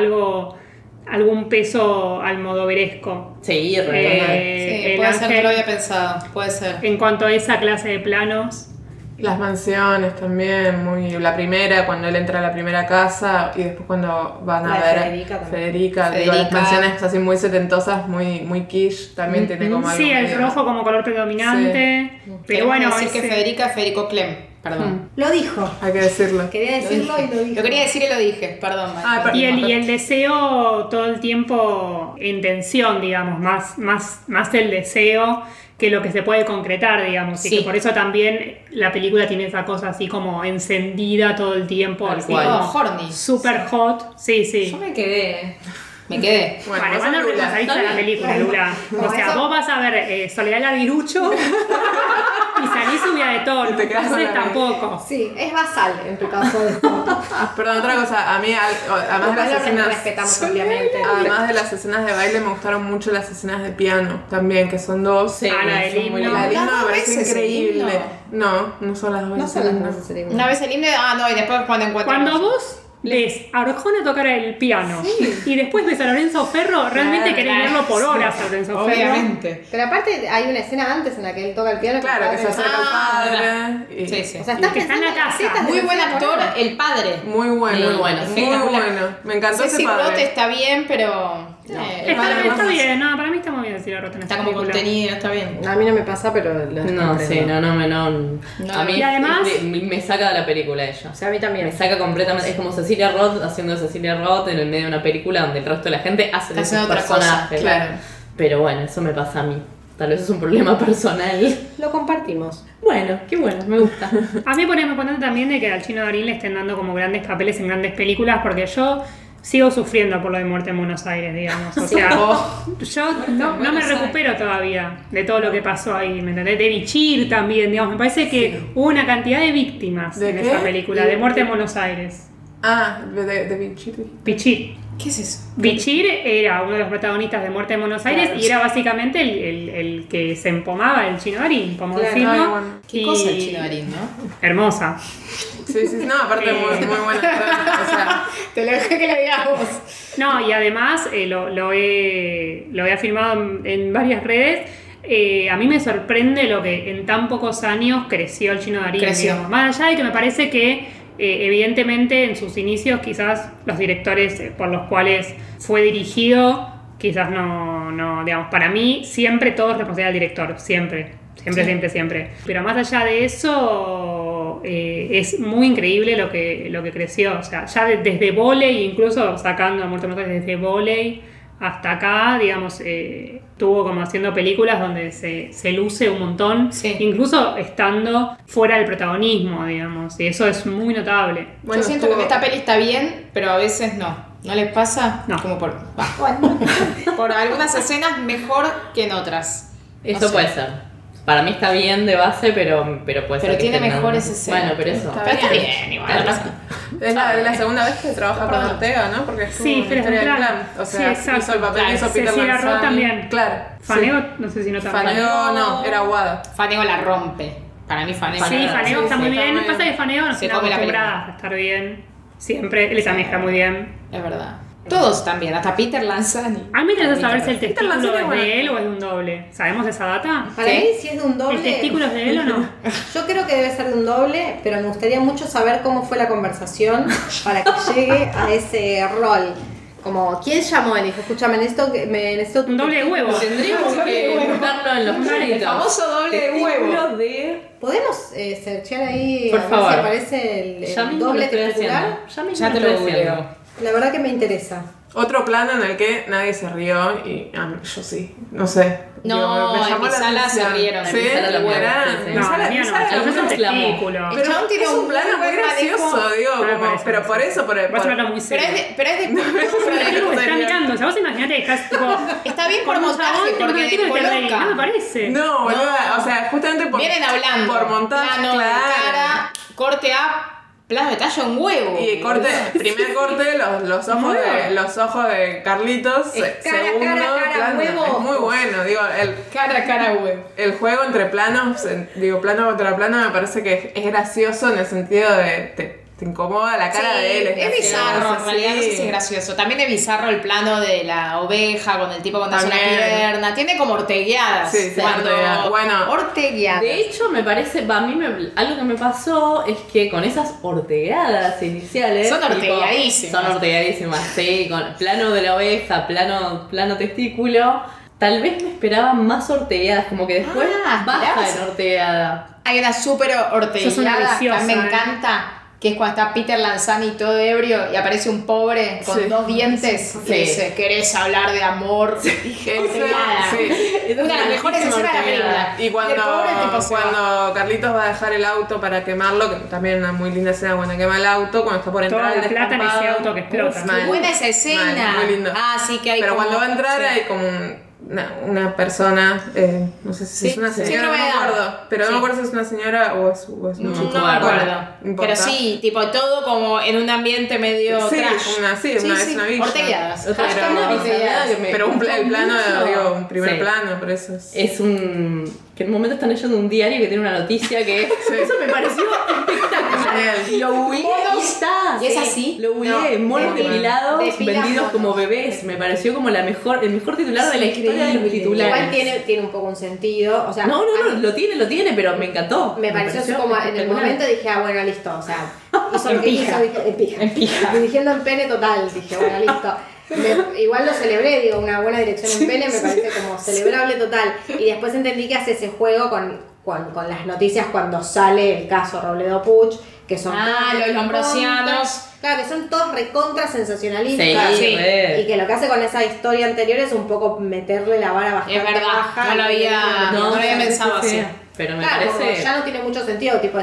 algún peso almodoveresco. Sí, Sí, El puede ser, no ángel, lo había pensado. Puede ser. en cuanto a esa clase de planos. Las mansiones también, la primera, cuando él entra a la primera casa y después cuando van a La de ver Federica también. Federica, digo, las Federica. mansiones así muy setentosas, muy quiche, también tiene como algo Sí, el medio- rojo como color predominante. Pero Tenemos bueno, que decir que ese- Federica es Federico Clem. Perdón. Lo dijo. Hay que decirlo. Quería decirlo y lo dijo. Lo quería decir y lo dije. Perdón. Mike. Ah, Y el deseo todo el tiempo en tensión, digamos, más el deseo que lo que se puede concretar, digamos. Y Sí. que por eso también la película tiene esa cosa así como encendida todo el tiempo, Tal así cual. como Horny. super hot. Sí, sí. Yo me quedé. Me quedé. Bueno, Vale, vos van a sos Lula. responsabilizar la película, Lula. No, O sea, eso- vos vas a ver Soledad Larguirucho y salís subida de tono. Y te quedás con Entonces la- tampoco. Sí, es basal en tu caso. De esto. Perdón, otra cosa, a mí, además de las Lo escenas... respetamos obviamente. Además de las escenas de baile, me gustaron mucho las escenas de piano también, que son dos. Sí, Ah, la del son muy himno. La lindas. del himno ¿Las me dos parece veces el increíble. himno? No son las dos No veces son el las himno. cosas serias. Una vez el himno. Ah, no, y después cuando encuentran. Cuando vos ves a Arjona tocar el piano y después ves a Lorenzo Ferro, realmente querés claro. verlo por horas a Lorenzo Ferro. Obviamente. Pero aparte hay una escena antes en la que él toca el piano. Claro, que se está- acerca Ah, al padre. Y Sí, sí. O sea, Y estás que está en la pensando casa. tetas de Muy buen García actor, Moreno. el padre. Muy bueno. Muy bueno, Muy espectacular. bueno. Me encantó Ceci ese Roth padre. está bien, pero. el Está, padre está más. bien, no, para mí está muy bien Cecilia Roth en esta Está como película. contenida, está bien. A mí no me pasa, pero lo No, sí, no. A mí Y además- me saca de la película ella. O sea, a mí también. Me saca completamente. Es como Cecilia Roth haciendo Cecilia Roth en el medio de una película donde el resto de la gente hace Está de sus haciendo otra cosa, personajes. claro. Pero bueno, eso me pasa a mí. Tal vez es un problema personal. Lo compartimos. Bueno, qué bueno, me gusta. A mí ponemos importante también de que al Chino Darín le estén dando como grandes papeles en grandes películas, porque yo sigo sufriendo por lo de Muerte en Buenos Aires, digamos. O sea, yo no me recupero todavía de todo lo que pasó ahí, ¿me entendés? De Bichir también, digamos. Me parece que hubo una cantidad de víctimas ¿De en qué? esa película, de Muerte en Buenos Aires. Ah, de Vinci. Bichir. ¿Qué es eso? Bichir era uno de los protagonistas de Muerte en Buenos Aires y era básicamente el que se empomaba el Chino Darín, como Claro. decirlo. Ay, bueno. ¿Qué Y- cosa el Chino Darín, no? Hermosa. Sí, no, aparte muy buena. O sea, Te lo dejé que lo digas vos. No, y además lo he afirmado en varias redes. A mí me sorprende lo que en tan pocos años creció el Chino Darín. Creció. Digamos. Más allá de que me parece que evidentemente en sus inicios quizás los directores por los cuales fue dirigido quizás no, digamos, para mí siempre todo es responsabilidad del director, siempre. Pero más allá de eso, es muy increíble lo que creció. O sea, ya desde vóley, incluso sacando a Muerte en Buenos Aires desde vóley hasta acá, digamos, estuvo como haciendo películas donde se luce un montón, Sí. incluso estando fuera del protagonismo, digamos, y eso es muy notable. bueno, Yo siento estuvo- que esta peli está bien, pero a veces no. ¿No les pasa? No. Como por. va. Bueno, Por algunas escenas mejor que en otras. Eso No sé. puede ser. Para mí está bien de base, pero puede ser. Pero que tiene esté mejores mal. escenas. Bueno, pero eso. Está Pero está bien, igual. Claro. Es la segunda vez que trabaja con Ortega, ¿no? Porque estuvo Sí, en Feres Historia del del Clan. Clan. O Sí, sea, exacto. hizo el papel Claro, que hizo Peter Cecilia Roth Lanzani. también. Claro. Fanego, no sé si no tanto. Fanego no, era Aguada. Fanego la rompe. Para mí Fanego. Sí, Fanego Sí, está muy está bien. muy Pasa que bien. Fanego no Se está come la acostumbrada a estar bien. Siempre, él también está muy bien. Es verdad. Todos también, hasta Peter Lanzani. A mí me interesa saber si el Peter testículo Lanzani es es bueno. de él o es de un doble. ¿Sabemos esa data? Para ¿Qué? mí, si es de un doble. ¿El testículo es de él o no? Yo creo que debe ser de un doble, pero me gustaría mucho saber cómo fue la conversación para que llegue a ese rol. Como, ¿quién llamó? Y dijo, escúchame, necesito Un doble de huevo. Tendríamos que buscarlo en los El créditos. famoso doble de huevo. Testículo de... ¿Podemos searchear ahí Por a ver favor. si aparece Ya el mismo lo doble estoy testicular? haciendo. Ya mismo Ya lo te lo estoy haciendo. googleo. La verdad que me interesa. Otro plano en el que nadie se rió y yo sí, no sé. No, Digo, en mi la sala se atención. rieron. Sí, En mi sala también, ¿verdad? sí, sí. Mi No, sala- la mía mi no. sala- Yo es el exclamó. testículo. El Pero chabón tiene es un plano muy buen gracioso, manejo. digo, No me como, parece pero eso. por eso, por Vas a hablar muy Pero serio. es de Algo está mirando, o sea, vos imaginate que estás tipo. Está bien por con un montaje, chabón que porque no tiene que te reís, no me coloca. parece. No, boluda, No. o sea, justamente por, Vienen hablando. por montaje, Plano de claro. cara, corte a plano de talla un huevo. Y primer corte, los ojos de Carlitos, Cara, segundo cara, plano. huevo. Es muy bueno, digo, Cara, huevo. el juego entre planos, plano contra plano, me parece que es gracioso en el sentido de te incomoda la cara Sí, de él. es gracioso, bizarro, en realidad, no sé sí. si es gracioso. También es bizarro el plano de la oveja con el tipo con una También. pierna. Tiene como ortegueadas. Sí, sí, cuando... ortegueadas. Bueno. Ortegueadas. De hecho, me parece, algo que me pasó es que con esas ortegadas iniciales. Son tipo, ortegadísimas. Son ortegadísimas, sí, con plano de la oveja, plano testículo. Tal vez me esperaba más ortegadas, como que después baja esperabas. en ortegada. Hay una súper Sos una ortegueada que a mí me viciosa, encanta, que es cuando está Peter Lanzani todo ebrio y aparece un pobre con Sí. 2 dientes y Sí. dice, ¿querés hablar de amor? Ese- Orteguada. sí. Una de las mejores escenas de la película. Y cuando, el pobre tipo se va. cuando Carlitos va a dejar el auto para quemarlo, que también una muy linda escena cuando quema el auto, cuando está por entrar Toda al la plata en ese descampado. auto que explota. Uf, mal. Qué buena esa escena. Mal, muy lindo. Ah, sí que hay Pero como- cuando va a entrar sí. hay como una persona, no sé si Sí, es una sí, señora, no me novedad. acuerdo, pero Sí. no me acuerdo si es una señora o es un No, chico. no me acuerdo. Bueno, no importa. Pero sí, tipo todo como en un ambiente medio Sí, trash. es una villa. Ortegueadas. Otra Hashtag una orteguadas. bizarrada que me Pero el gustó plano, mucho. digo, un primer Sí. plano, por eso es. Es que en un momento están leyendo un diario que tiene una noticia que eso me pareció espectacular. Genial. Lo googleé y Monos. está. ¿Y es así? Lo googleé, monos es depilados Depilan vendidos monos. como bebés. Me pareció como el mejor titular de la historia de los titulares. Igual tiene un poco un sentido. O sea, No, a mí lo tiene, pero me encantó. me pareció como en el espectacular. momento dije, bueno, listo. O sea, hizo En lo que pija. hizo, en pija. En pija. Dirigiendo en pene total, dije, bueno, listo. Igual lo celebré, digo, una buena dirección en pene me parece como celebrable total. Y después entendí que hace ese juego con las noticias cuando sale el caso Robledo Puch, que son Ah, todos los lombrosianos. Claro, que son todos recontra sensacionalistas. Sí, re. Y que lo que hace con esa historia anterior es un poco meterle la vara bastante Es verdad, baja. no lo había- Y- no lo había pensado sí, sí. así. Pero me Claro, como parece. ya no tiene mucho sentido, tipo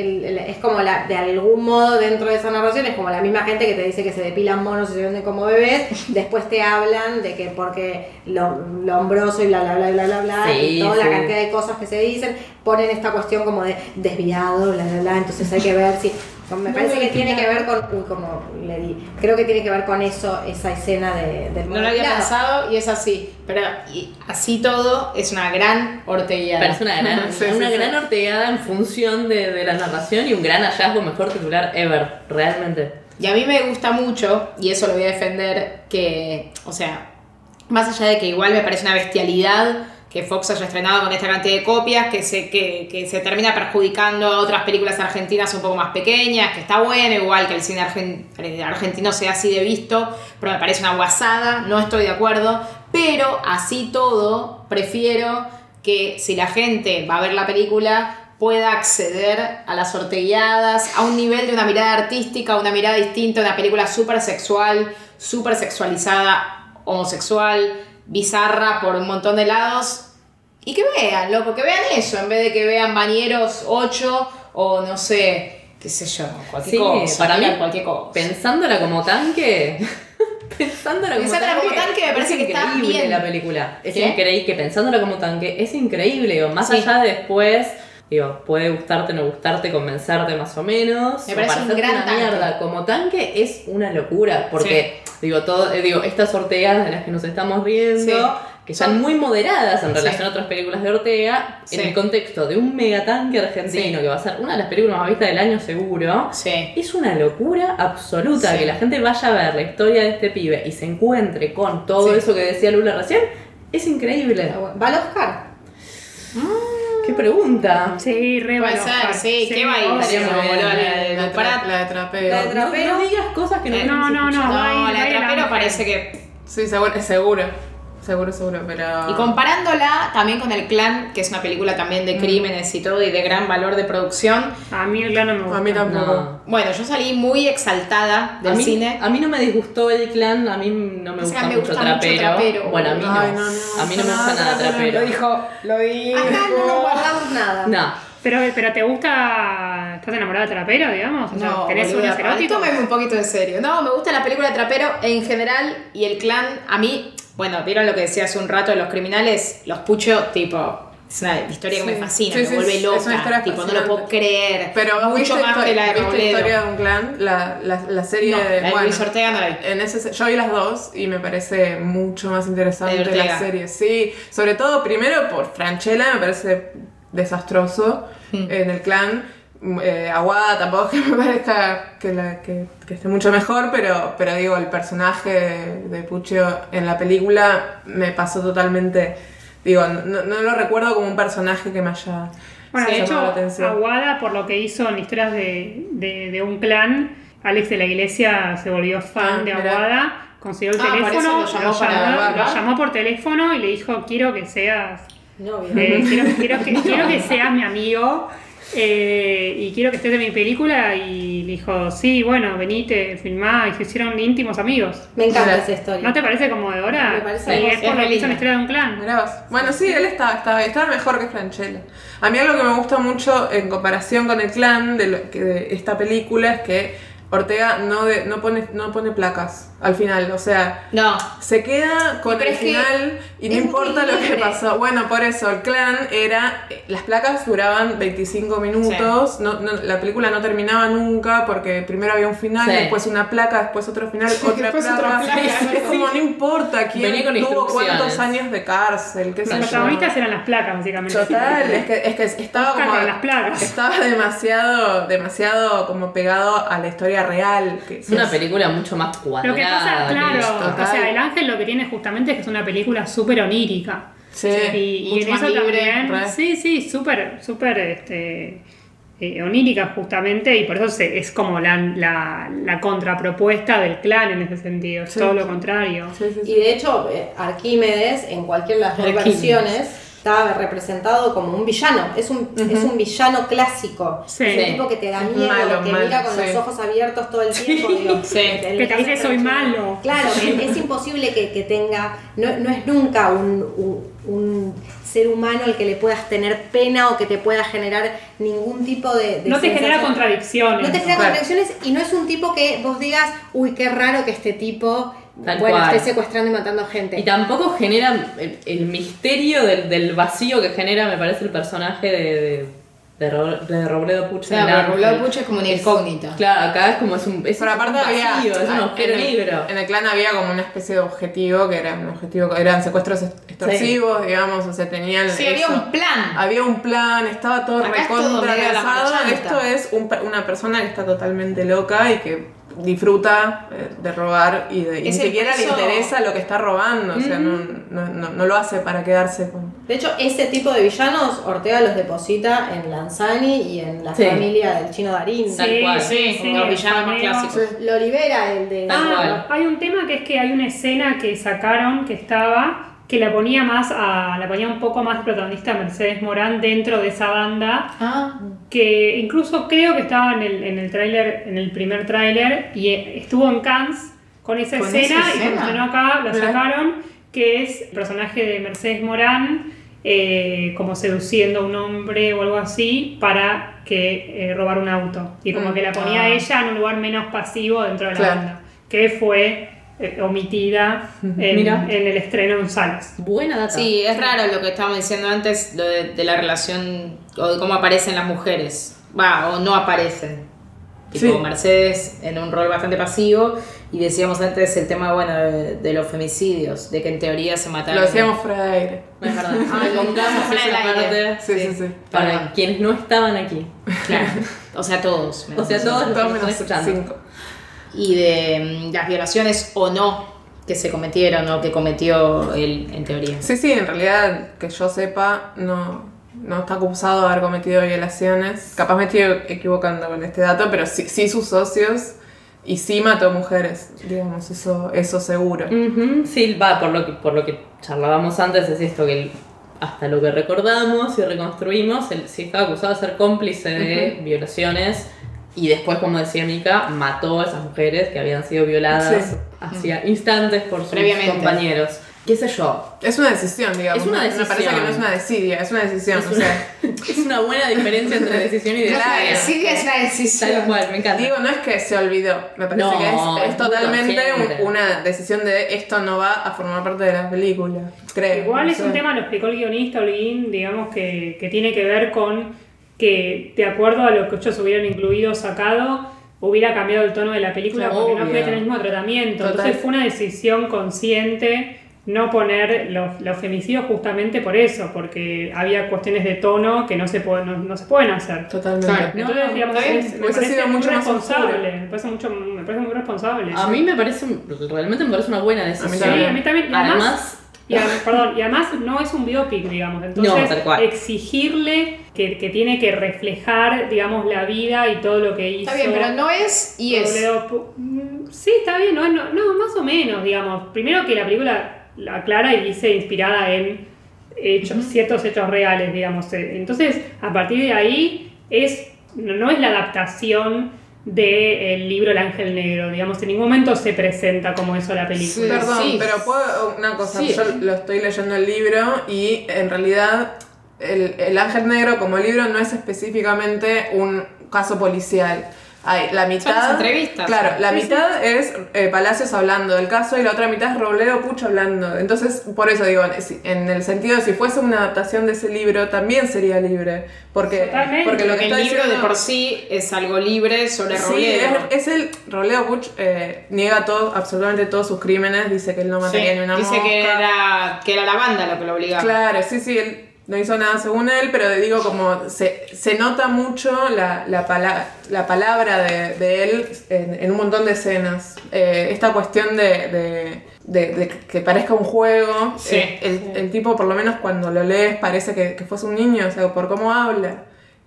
es como de algún modo dentro de esa narración es como la misma gente que te dice que se depilan monos y se venden como bebés, después te hablan de que porque lombroso y bla bla bla bla bla bla Sí, y toda la sí. cantidad de cosas que se dicen, ponen esta cuestión como de desviado, bla bla bla, entonces hay que ver si me parece que tiene que ver con como le di, creo que tiene que ver con eso, esa escena del No lo había mono pensado y es así. Pero y así todo es una gran ortegueada. Parece una gran, Sí, una sí, gran sí. ortegada en función de la narración y un gran hallazgo, mejor titular ever, realmente. Y a mí me gusta mucho, y eso lo voy a defender, que, o sea, más allá de que igual me parece una bestialidad que Fox haya estrenado con esta cantidad de copias, que se termina perjudicando a otras películas argentinas un poco más pequeñas, que está bueno, igual que el cine argentino sea así de visto, pero me parece una guasada, no estoy de acuerdo, pero así todo, prefiero que si la gente va a ver la película pueda acceder a las orteguiadas, a un nivel de una mirada artística, una mirada distinta, una película súper sexual, súper sexualizada, homosexual, bizarra por un montón de lados. Y que vean, loco, que vean eso, en vez de que vean Bañeros 8 o no sé, qué sé yo, cualquier Sí, cosa. para mí, vean cualquier cosa. Pensándola como tanque. Pensándola como tanque me parece es que está increíble bien. la película. Es ¿Qué? increíble que pensándola como tanque es increíble. Digo, más Sí. allá de después, digo, puede gustarte, no gustarte, convencerte más o menos. Me o parece un parecerte gran una tanque. mierda. Como tanque es una locura. Porque, digo, estas ortegadas de las que nos estamos riendo. Sí. que están muy moderadas en relación a otras películas de Ortega, Sí. en el contexto de un megatanque argentino, Sí. que va a ser una de las películas más vistas del año seguro. Sí. Es una locura absoluta Sí. que la gente vaya a ver la historia de este pibe y se encuentre con todo Sí. eso que decía Lula recién. Es increíble. ¿Va al Oscar? ¿Qué pregunta? Sí, re Puede va al ser, Oscar. sí. ¿Qué va a ir? obvio. Estaría muy bien. La de Prat. de Trapero. La de No, Trapero. no digas cosas que no Eh, queremos no, escuchar. no. va a No, ir, la va a de ir el Trapero Ángel. parece que... Sí, seguro, pero... Y comparándola también con El Clan, que es una película también de crímenes y todo, y de gran valor de producción. A mí el plano me gusta. A mí tampoco. No. Bueno, yo salí muy exaltada del cine. A mí no me disgustó el Clan, a mí no me O sea, gusta me mucho gusta mucho Trapero. Trapero. Bueno, a mí no. Ay, no, A mí no me gusta nada Trapero. Lo dijo. Acá no nos guardamos nada. No. Pero ¿te gusta? ¿Estás enamorada de Trapero, digamos? O sea, No, ¿tenés boluda, sueños eróticos? tómeme un poquito de serio. No, me gusta la película de Trapero en general y El Clan, a mí, bueno, vieron lo que decía hace un rato de los criminales, los pucho, tipo, es una historia que me fascina, Sí, me sí, vuelve es una loca, historia tipo, no lo fascinante. puedo creer. Pero mucho más que la de ¿viste Robledo. Historia de un Clan? La serie No, de... la de Luis Ortega no la vi. Yo vi las dos y me parece mucho más De interesante Ortega. la serie. Sí, sobre todo primero por Francella, me parece desastroso en El Clan. Aguada tampoco es que me parezca que esté mucho mejor, pero digo, el personaje de Puccio en la película me pasó totalmente... Digo, no lo recuerdo como un personaje que me haya Bueno, Sí, de llamado la hecho, atención. Aguada, por lo que hizo en historias de un clan, Alex de la Iglesia se volvió fan de mirá. Aguada, consiguió el Por eso teléfono, lo llamó para grabar, lo ¿no? llamó por teléfono y le dijo, quiero que seas, Novio. quiero que seas mi amigo y quiero que estés en mi película. Y le dijo, sí, bueno, venite, filmá, y se hicieron íntimos amigos. Me encanta esa historia. ¿No te parece conmovedora? Me parece Y hermoso. es por Es lo re que hizo en la linda. historia de un clan. Mirá vos. Bueno, sí, él estaba mejor que Francella. A mí algo que me gusta mucho en comparación con El Clan de esta película es que Ortega no pone placas al final, o sea, No, se queda con Pero el es que final y no es importa muy lo que libre. pasó. Bueno, por eso, El Clan era... Las placas duraban 25 minutos, la película no terminaba nunca porque primero había un final, Sí. después una placa, después otro final, otra Después placa. otra placa. Es como, no importa quién Venía con tuvo cuántos instrucciones. años de cárcel, qué sé Los yo. protagonistas eran las placas, básicamente. Total, es que estaba Oscar como... con las plagas. Estaba demasiado como pegado a la historia real. Que Es una película mucho más cuadrada. Lo que pasa, que claro, esto. Total. o sea, El Ángel lo que tiene justamente es que es una película súper onírica. Sí, Y mucho en más eso libre, también, re. sí, súper onírica justamente, y por eso es como la contrapropuesta del Clan en ese sentido, es Sí. todo lo contrario. sí, sí, sí. Y de hecho, Arquímedes, en cualquiera de las dos Arquímedes. versiones, estaba representado como un villano. Es un villano clásico. Sí. Es un tipo que te da Es miedo, malo, que malo, mira con sí. los ojos abiertos todo el tiempo. Digo, Sí. Que te dice soy malo. Claro, es imposible que tenga, no es nunca un ser humano al que le puedas tener pena o que te pueda generar ningún tipo de No te genera sensación. contradicciones. No te genera Claro. contradicciones y no es un tipo que vos digas, uy, qué raro que este tipo, Tal bueno, cual. esté secuestrando y matando gente. Y tampoco genera el misterio del vacío que genera, me parece, el personaje de Robledo Puch. en El claro, Ángel. Robledo Puch es como una incógnita. Claro, acá es como es un Pero aparte un había... vacío, es un agujero negro. En el Clan había como una especie de objetivo que era un objetivo... Eran secuestros extorsivos, digamos, o sea, tenían... Sí, había eso. un plan. Había un plan, estaba todo Acá es todo recontra medio a la pensado. marchanta. Esto es una persona que está totalmente loca y que disfruta de robar y ni Es el siquiera le preso- interesa lo que está robando, o sea, no lo hace para quedarse con... De hecho, ese tipo de villanos Ortega los deposita en Lanzani y en la Sí. familia del chino Darín. Tal cual. Sí, los el villanos más paneo. clásicos. Lo libera el de... Tal cual. Hay un tema que es que hay una escena que sacaron que estaba que la ponía un poco más protagonista Mercedes Morán dentro de esa banda, Ah, que incluso creo que estaba en el tráiler, en el primer tráiler, y estuvo en Cannes con esa ¿Con escena, esa y escena? cuando estrenó acá lo Mirá. sacaron, que es el personaje de Mercedes Morán como seduciendo a un hombre o algo así para que robar un auto, y como que la ponía a ella en un lugar menos pasivo dentro de la Claro. banda, que fue omitida Mira. en el estreno en salas. Buena data. sí, es raro lo que estábamos diciendo antes, lo de la relación o de cómo aparecen las mujeres. Va, o no aparecen. tipo Sí. Mercedes en un rol bastante pasivo, y decíamos antes el tema, bueno, de los femicidios, de que en teoría se mataron. Lo decíamos fuera de aire. Es verdad. Ah, Contamos fuera del esa aire. parte Sí, sí, sí. para Perdón. quienes no estaban aquí. Claro, o sea, todos. O sea, todos los que Todo nos están menos escuchando. 5. Y de las violaciones o no que se cometieron o que cometió él, en teoría. Sí, sí, en realidad, que yo sepa, no está acusado de haber cometido violaciones. Capaz me estoy equivocando con este dato, pero sí sus socios, y sí mató mujeres, digamos, eso seguro. Ujú, sí, por lo que charlábamos antes, es esto que hasta lo que recordamos y reconstruimos, él sí estaba acusado de ser cómplice de violaciones, y después, como decía Mika, mató a esas mujeres que habían sido violadas Sí. hacía instantes por sus Previamente. compañeros. ¿Qué sé yo? Es una decisión, digamos. Es una Me parece decisión. que no es una desidia, es una decisión. Es o sea, Es una buena diferencia entre decisión y decisión. Claro, Sí, es una decisión. Tal cual, me encanta. digo, no es que se olvidó. Me parece No, que es es totalmente muy consciente. una decisión de esto no va a formar parte de la película. Creo. Igual no es sé. un tema, lo explicó el guionista Holguín, digamos, que tiene que ver con que, de acuerdo a lo que ellos hubieran incluido o sacado, hubiera cambiado el tono de la película Claro, porque no obvio. puede tener el mismo tratamiento. Total. Entonces fue una decisión consciente no poner los femicidios justamente por eso, porque había cuestiones de tono que no se pueden hacer. Totalmente. Claro. Entonces, No, digamos, está bien. me Hubiese parece sido muy mucho más responsable. oscuro. Me parece muy responsable. A mí realmente me parece una buena decisión. Sí, a mí también. Y Además, y además no es un biopic, digamos. Entonces, No, tal cual. exigirle que tiene que reflejar, digamos, la vida y todo lo que hizo. Está bien, pero no es y es. Sí, está bien, no, más o menos, digamos. Primero que la película la aclara y dice inspirada en ciertos hechos reales, digamos. Entonces, a partir de ahí, no es la adaptación del libro El Ángel Negro, digamos. En ningún momento se presenta como eso la película. Sí. Perdón, pero puedo una cosa. Sí. Yo lo estoy leyendo el libro y en realidad el Ángel Negro como libro no es específicamente un caso policial. Hay la mitad. las entrevistas. Claro, la Sí, mitad es Palacios hablando del caso y la otra mitad es Robledo Puch hablando. Entonces, por eso digo, en el sentido de si fuese una adaptación de ese libro, también sería libre. Porque lo que Porque el está libro de diciendo- por sí es algo libre sobre Sí, Robledo. es el Robledo Puch niega absolutamente todos sus crímenes, dice que él no mataría Sí, ni una dice mosca. que era la banda lo que lo obligaba. Claro, sí, él no hizo nada según él, pero digo como se nota mucho la palabra de él en un montón de escenas. Esta cuestión de que parezca un juego, Sí. el tipo por lo menos cuando lo lees parece que fuese un niño, o sea, por cómo habla.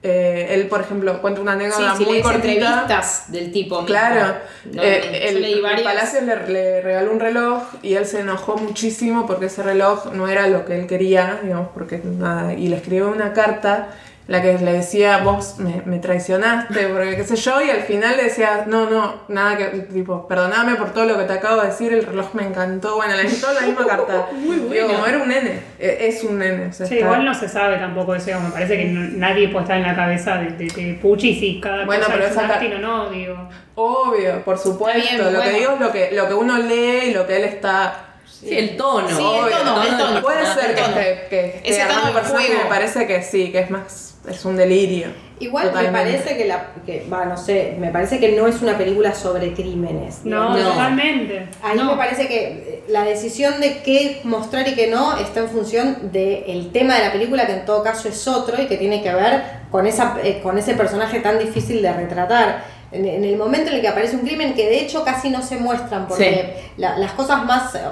Él, por ejemplo, cuenta una Sí, anécdota si muy lees cortita. entrevistas del tipo mismo. Claro, No, yo leí varias. Palacios le regaló un reloj y él se enojó muchísimo porque ese reloj no era lo que él quería, digamos, porque nada, y le escribió una carta en la que le decía, vos me traicionaste, porque qué sé yo, y al final le decía, no, nada que, tipo, perdoname por todo lo que te acabo de decir, el reloj me encantó, bueno, le dictó la misma carta. Muy Digo, bueno. como era un nene, es un nene. O sea, Sí, está- igual no se sabe tampoco eso, me parece que nadie puede estar en la cabeza de Pucci si cada Bueno, cosa pero es un esa acting o no, digo. Obvio, por supuesto, Está bien, lo bueno. que digo es lo que uno lee y lo que él está... sí, el tono. Sí, el Obvio, tono, el tono. Puede El ser tono. que esté Ese tono armando del personaje, juego. me parece que sí, que es un delirio. Igual Totalmente. me parece no sé, me parece que no es una película sobre crímenes. No, No. totalmente. Ahí No. me parece que la decisión de qué mostrar y qué no está en función del tema de la película, que en todo caso es otro y que tiene que ver con ese personaje tan difícil de retratar. En el momento en el que aparece un crimen, que de hecho casi no se muestran, porque las cosas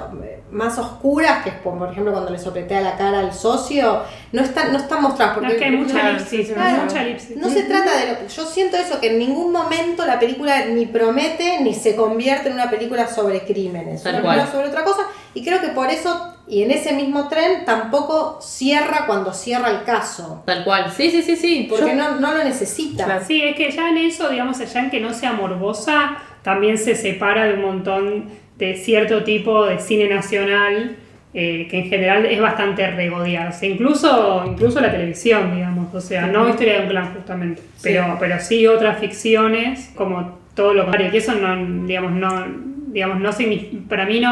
más oscuras, que es por ejemplo cuando le sopletea la cara al socio, no están mostradas. No, Porque es que hay mucha Claro, elipsis, sí, claro. mucha elipsis. no se trata de lo. Yo siento eso, que en ningún momento la película ni promete ni se convierte en una película sobre crímenes. Tal Una cual. película sobre otra cosa. Y creo que por eso, y en ese mismo tren, tampoco cierra cuando cierra el caso. Tal cual. Sí. Porque no lo necesita. Claro. Sí, es que ya en eso, digamos, ya en que no sea morbosa, también se separa de un montón de cierto tipo de cine nacional que en general es bastante regodearse. Incluso la televisión, digamos. O sea, no Historia de un Clan, justamente. Pero sí otras ficciones, como todo lo contrario. Que eso no significa, para mí no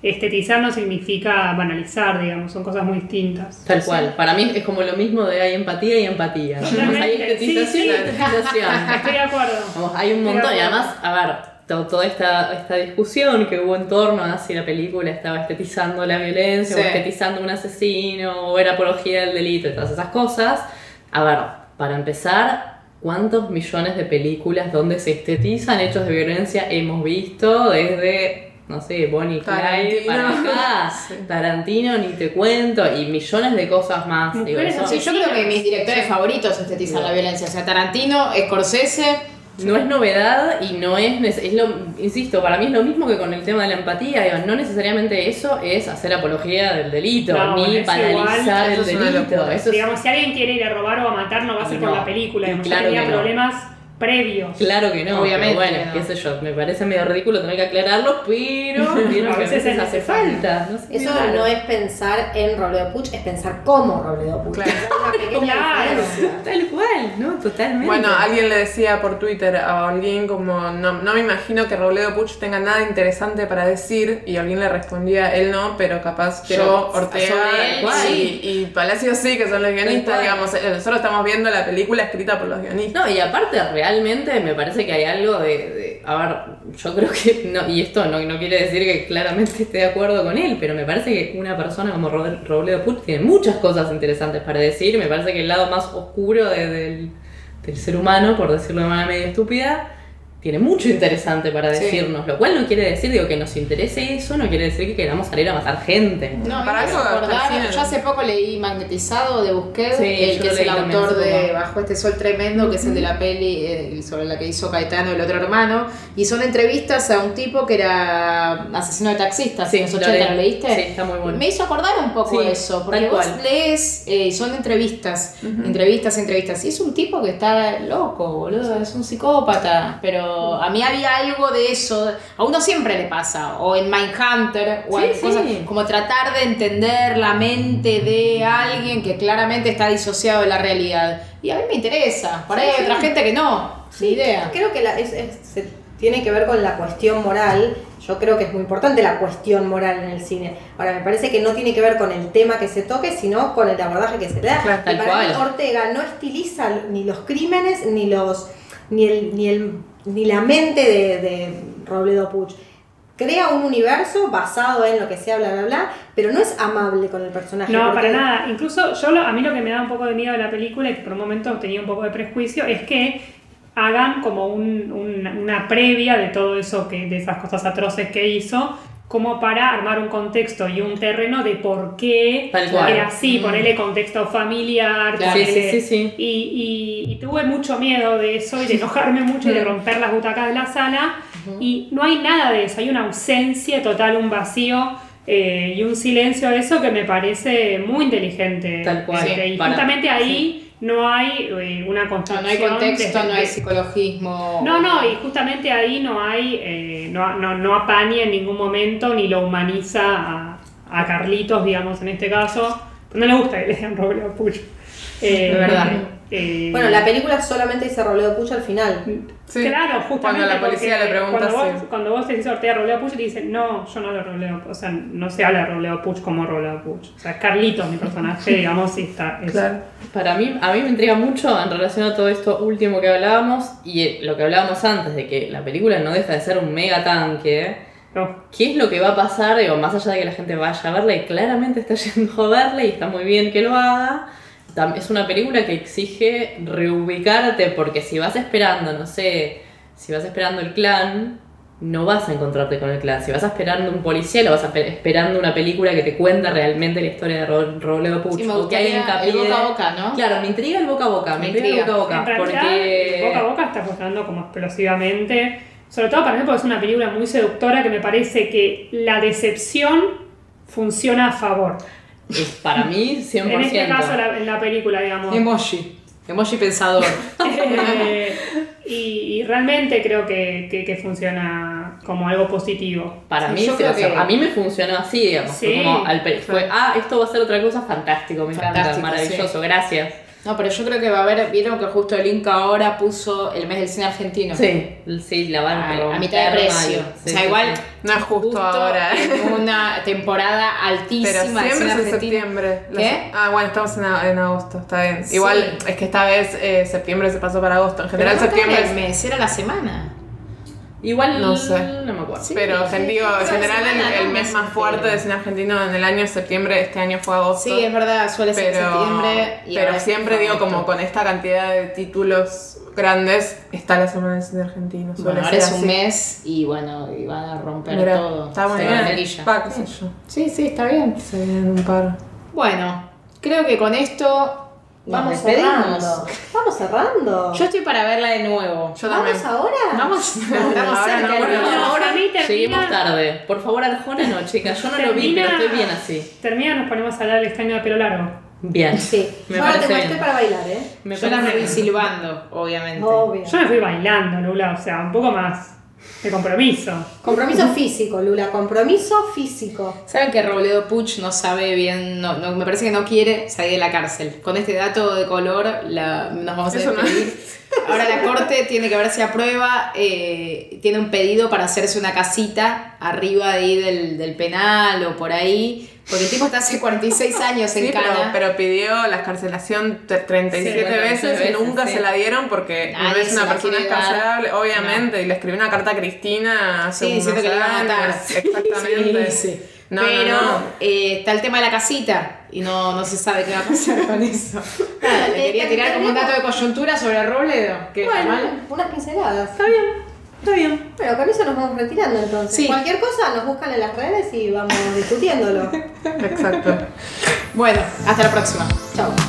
estetizar no significa banalizar, digamos, son cosas muy distintas. Tal cual. Para mí es como lo mismo de hay empatía y empatía. Totalmente. Hay estetización Sí, y estetización. Estoy de acuerdo. Vamos, hay un montón, y además, a ver, toda esta discusión que hubo en torno a si la película estaba estetizando la violencia, Sí. o estetizando un asesino, o era apología del delito y todas esas cosas. A ver, para empezar, ¿cuántos millones de películas donde se estetizan hechos de violencia hemos visto desde, no sé, Bonnie y Clyde para acá? Sí. Tarantino, ni te cuento, y millones de cosas más. Digo, Mujeres eso Sí, yo creo que mis directores favoritos estetizan la violencia. O sea, Tarantino, Scorsese. no es novedad y no es lo, insisto, para mí es lo mismo que con el tema de la empatía. Digo, no necesariamente eso es hacer apología del delito, No, ni es banalizar igual, el eso es una delito. locura. Eso es- Digamos, si alguien quiere ir a robar o a matar, no va a ser por No, la película, digamos, claro ya tenía que no. problemas previos. Claro que no, Obviamente pero bueno, que no. qué sé yo, me parece medio ridículo tener que aclararlo, pero vieron A que veces es hace necesario. falta. No sé, Eso claro. no es pensar en Robledo Puch, es pensar como Robledo Puch. Claro. Es una pequeña Claro. diferencia. Tal cual, ¿no? Totalmente. Bueno, alguien le decía por Twitter a alguien como, no me imagino que Robledo Puch tenga nada interesante para decir, y alguien le respondía, él no, pero capaz Pero yo, Ortega sobre él, sí. y Palacio sí, que son los guionistas, cual. digamos, nosotros estamos viendo la película escrita por los guionistas. No, y aparte realmente me parece que hay algo a ver, yo creo que, no, y esto no quiere decir que claramente esté de acuerdo con él, pero me parece que una persona como Robledo Puch tiene muchas cosas interesantes para decir, me parece que el lado más oscuro del ser humano, por decirlo de manera medio estúpida, tiene mucho interesante para Sí. decirnos, lo cual no quiere decir, digo, que nos interese eso, no quiere decir que queramos salir a matar gente. No, Para me eso hace acordar, hasta el cine. yo hace poco leí Magnetizado de Busquets, Sí, el yo que lo es el leí también autor hace de poco. Bajo este sol tremendo, que es el de la peli sobre la que hizo Caetano y el otro hermano, y son entrevistas a un tipo que era asesino de taxistas en los 80, ¿lo leíste? Sí, está muy bueno. Me hizo acordar un poco Sí, eso, porque tal vos cual. lees, son entrevistas, entrevistas, y es un tipo que está loco, boludo, es un psicópata, pero a mí había algo de eso, a uno siempre le pasa, o en Mindhunter, o Sí, en cosas, sí. como tratar de entender la mente de alguien que claramente está disociado de la realidad, y a mí me interesa, por ahí hay otra gente que no, ni idea. Creo que se tiene que ver con la cuestión moral. Yo creo que es muy importante la cuestión moral en el cine. Ahora, me parece que no tiene que ver con el tema que se toque, sino con el abordaje que se le da. Claro, Y tal para mí cual. Ortega no estiliza ni los crímenes, ni la mente de Robledo Puch. Crea un universo basado en lo que sea, bla, bla, bla, pero no es amable con el personaje. No, porque- para nada. Incluso a mí lo que me da un poco de miedo de la película, y que por un momento tenía un poco de prejuicio, es que hagan como una previa de todo eso, de esas cosas atroces que hizo, como para armar un contexto y un terreno de por qué Tal cual. era así, ponerle contexto familiar. Claro. ponerle- Sí. Y tuve mucho miedo de eso y de enojarme mucho y de romper las butacas de la sala. Y no hay nada de eso, hay una ausencia total, un vacío y un silencio a eso que me parece muy inteligente. Tal cual. Y Para- justamente ahí no hay una No, construcción. no hay contexto, de- no hay psicologismo. No, y justamente ahí no hay, no apaña en ningún momento ni lo humaniza a Carlitos, digamos, en este caso. No le gusta que le digan Robledo Puch. De verdad. Bueno, la película solamente dice Robledo Puch al final. Sí. Claro, justamente. Cuando la policía porque le pregunta cuando vos te dices Ortega Robledo Puch, te dicen, no, yo no hablo Robledo Puch. O sea, no se habla de Robledo Puch como Robledo Puch. O sea, es Carlitos mi personaje, digamos, y está. es- Claro. A mí me intriga mucho en relación a todo esto último que hablábamos y lo que hablábamos antes de que la película no deja de ser un mega tanque. No. ¿Qué es lo que va a pasar? Digo, más allá de que la gente vaya a verla y claramente está yendo a verla y está muy bien que lo haga. Es una película que exige reubicarte porque si vas esperando, no sé, si vas esperando el clan, no vas a encontrarte con el clan. Si vas esperando un policía, lo vas esperando una película que te cuenta realmente la historia de Robledo Puch. Sí, me o que hay gustaría el hincapié- boca a boca, ¿no? Claro, me intriga el boca a boca, me intriga el boca a boca. En realidad, Porque... el boca a boca está funcionando como explosivamente. Sobre todo para mí porque es una película muy seductora que me parece que la decepción funciona a favor. Para mí, 100%. En este caso, en la película, digamos. Emoji pensador. Y realmente creo que funciona como algo positivo. Para Sí, mí, yo sí, creo o sea, que- a mí me funcionó así, digamos. Sí. Fue como, esto va a ser otra cosa, fantástico, me encanta, Fantástico, maravilloso, gracias. No, pero yo creo que va a haber, vieron que justo el Inca ahora puso el mes del cine argentino. Sí, la van A mitad de precio. Sí, o sea, igual No es justo ahora. en una temporada altísima Pero del siempre cine es en argentino. septiembre. ¿Qué? Bueno, estamos en agosto, está bien. Sí. Igual es que esta vez septiembre se pasó para agosto. En Pero general no era septiembre el mes, era la semana. Igual No sé. no me acuerdo. Sí. Pero digo, en general el mes más fuerte de de cine argentino en el año es septiembre, este año fue agosto. Sí, es verdad, suele ser septiembre. Y pero ahora siempre es digo, agosto. como con esta cantidad de títulos grandes, está la semana de cine argentino. Bueno, Suele ahora ser es un así. mes y bueno, y van a romper Mirá, todo. está muy Se bien. va la grilla. Va, qué sé yo. Sí, está bien. Se vienen un par. Bueno, creo que con esto nos Vamos despedimos. cerrando. Vamos cerrando. Yo estoy para verla de nuevo. Yo también. ¿Vamos ahora? Vamos, estamos ahora cerca. no, de bueno. nuevo. Ahora a mí Lleguemos termina, tarde. Por favor, Arjona no, chicas. Yo no lo vi, pero estoy bien así. termina, nos ponemos a hablar del estaño de pelo largo. Bien. Sí. Me Yo ahora parece tengo bien. este para bailar, ¿eh? Me Yo la parece me fui bien. silbando, obviamente. Obvio. Yo me fui bailando, Lula, o sea, un poco más de compromiso. Compromiso físico, Lula. Compromiso físico. ¿Saben que Robledo Puch no sabe bien, me parece que no quiere salir de la cárcel? Con este dato de color nos vamos a Eso no. despedir. Ahora la corte tiene que ver si aprueba, tiene un pedido para hacerse una casita arriba de ahí del penal o por ahí, porque el tipo está hace 46 años en Sí, cana. pero pidió la escarcelación 37 Sí, bueno, veces y veces, nunca sí. se la dieron porque no Nadie es se una la persona quiere dar. escarcelable, obviamente, y le escribió una carta a Cristina hace Sí, diciendo unos que le iba a años. matar. Exactamente. Sí, sí. No, pero no. está el tema de la casita y no se sabe qué va a pasar con eso. Nada, le quería tirar como un dato de coyuntura sobre Robledo. Que Bueno, mal. unas pinceladas. Está bien. Bueno, con eso nos vamos retirando entonces. Sí. Cualquier cosa nos buscan en las redes y vamos discutiéndolo. Exacto. Bueno, hasta la próxima. Chao.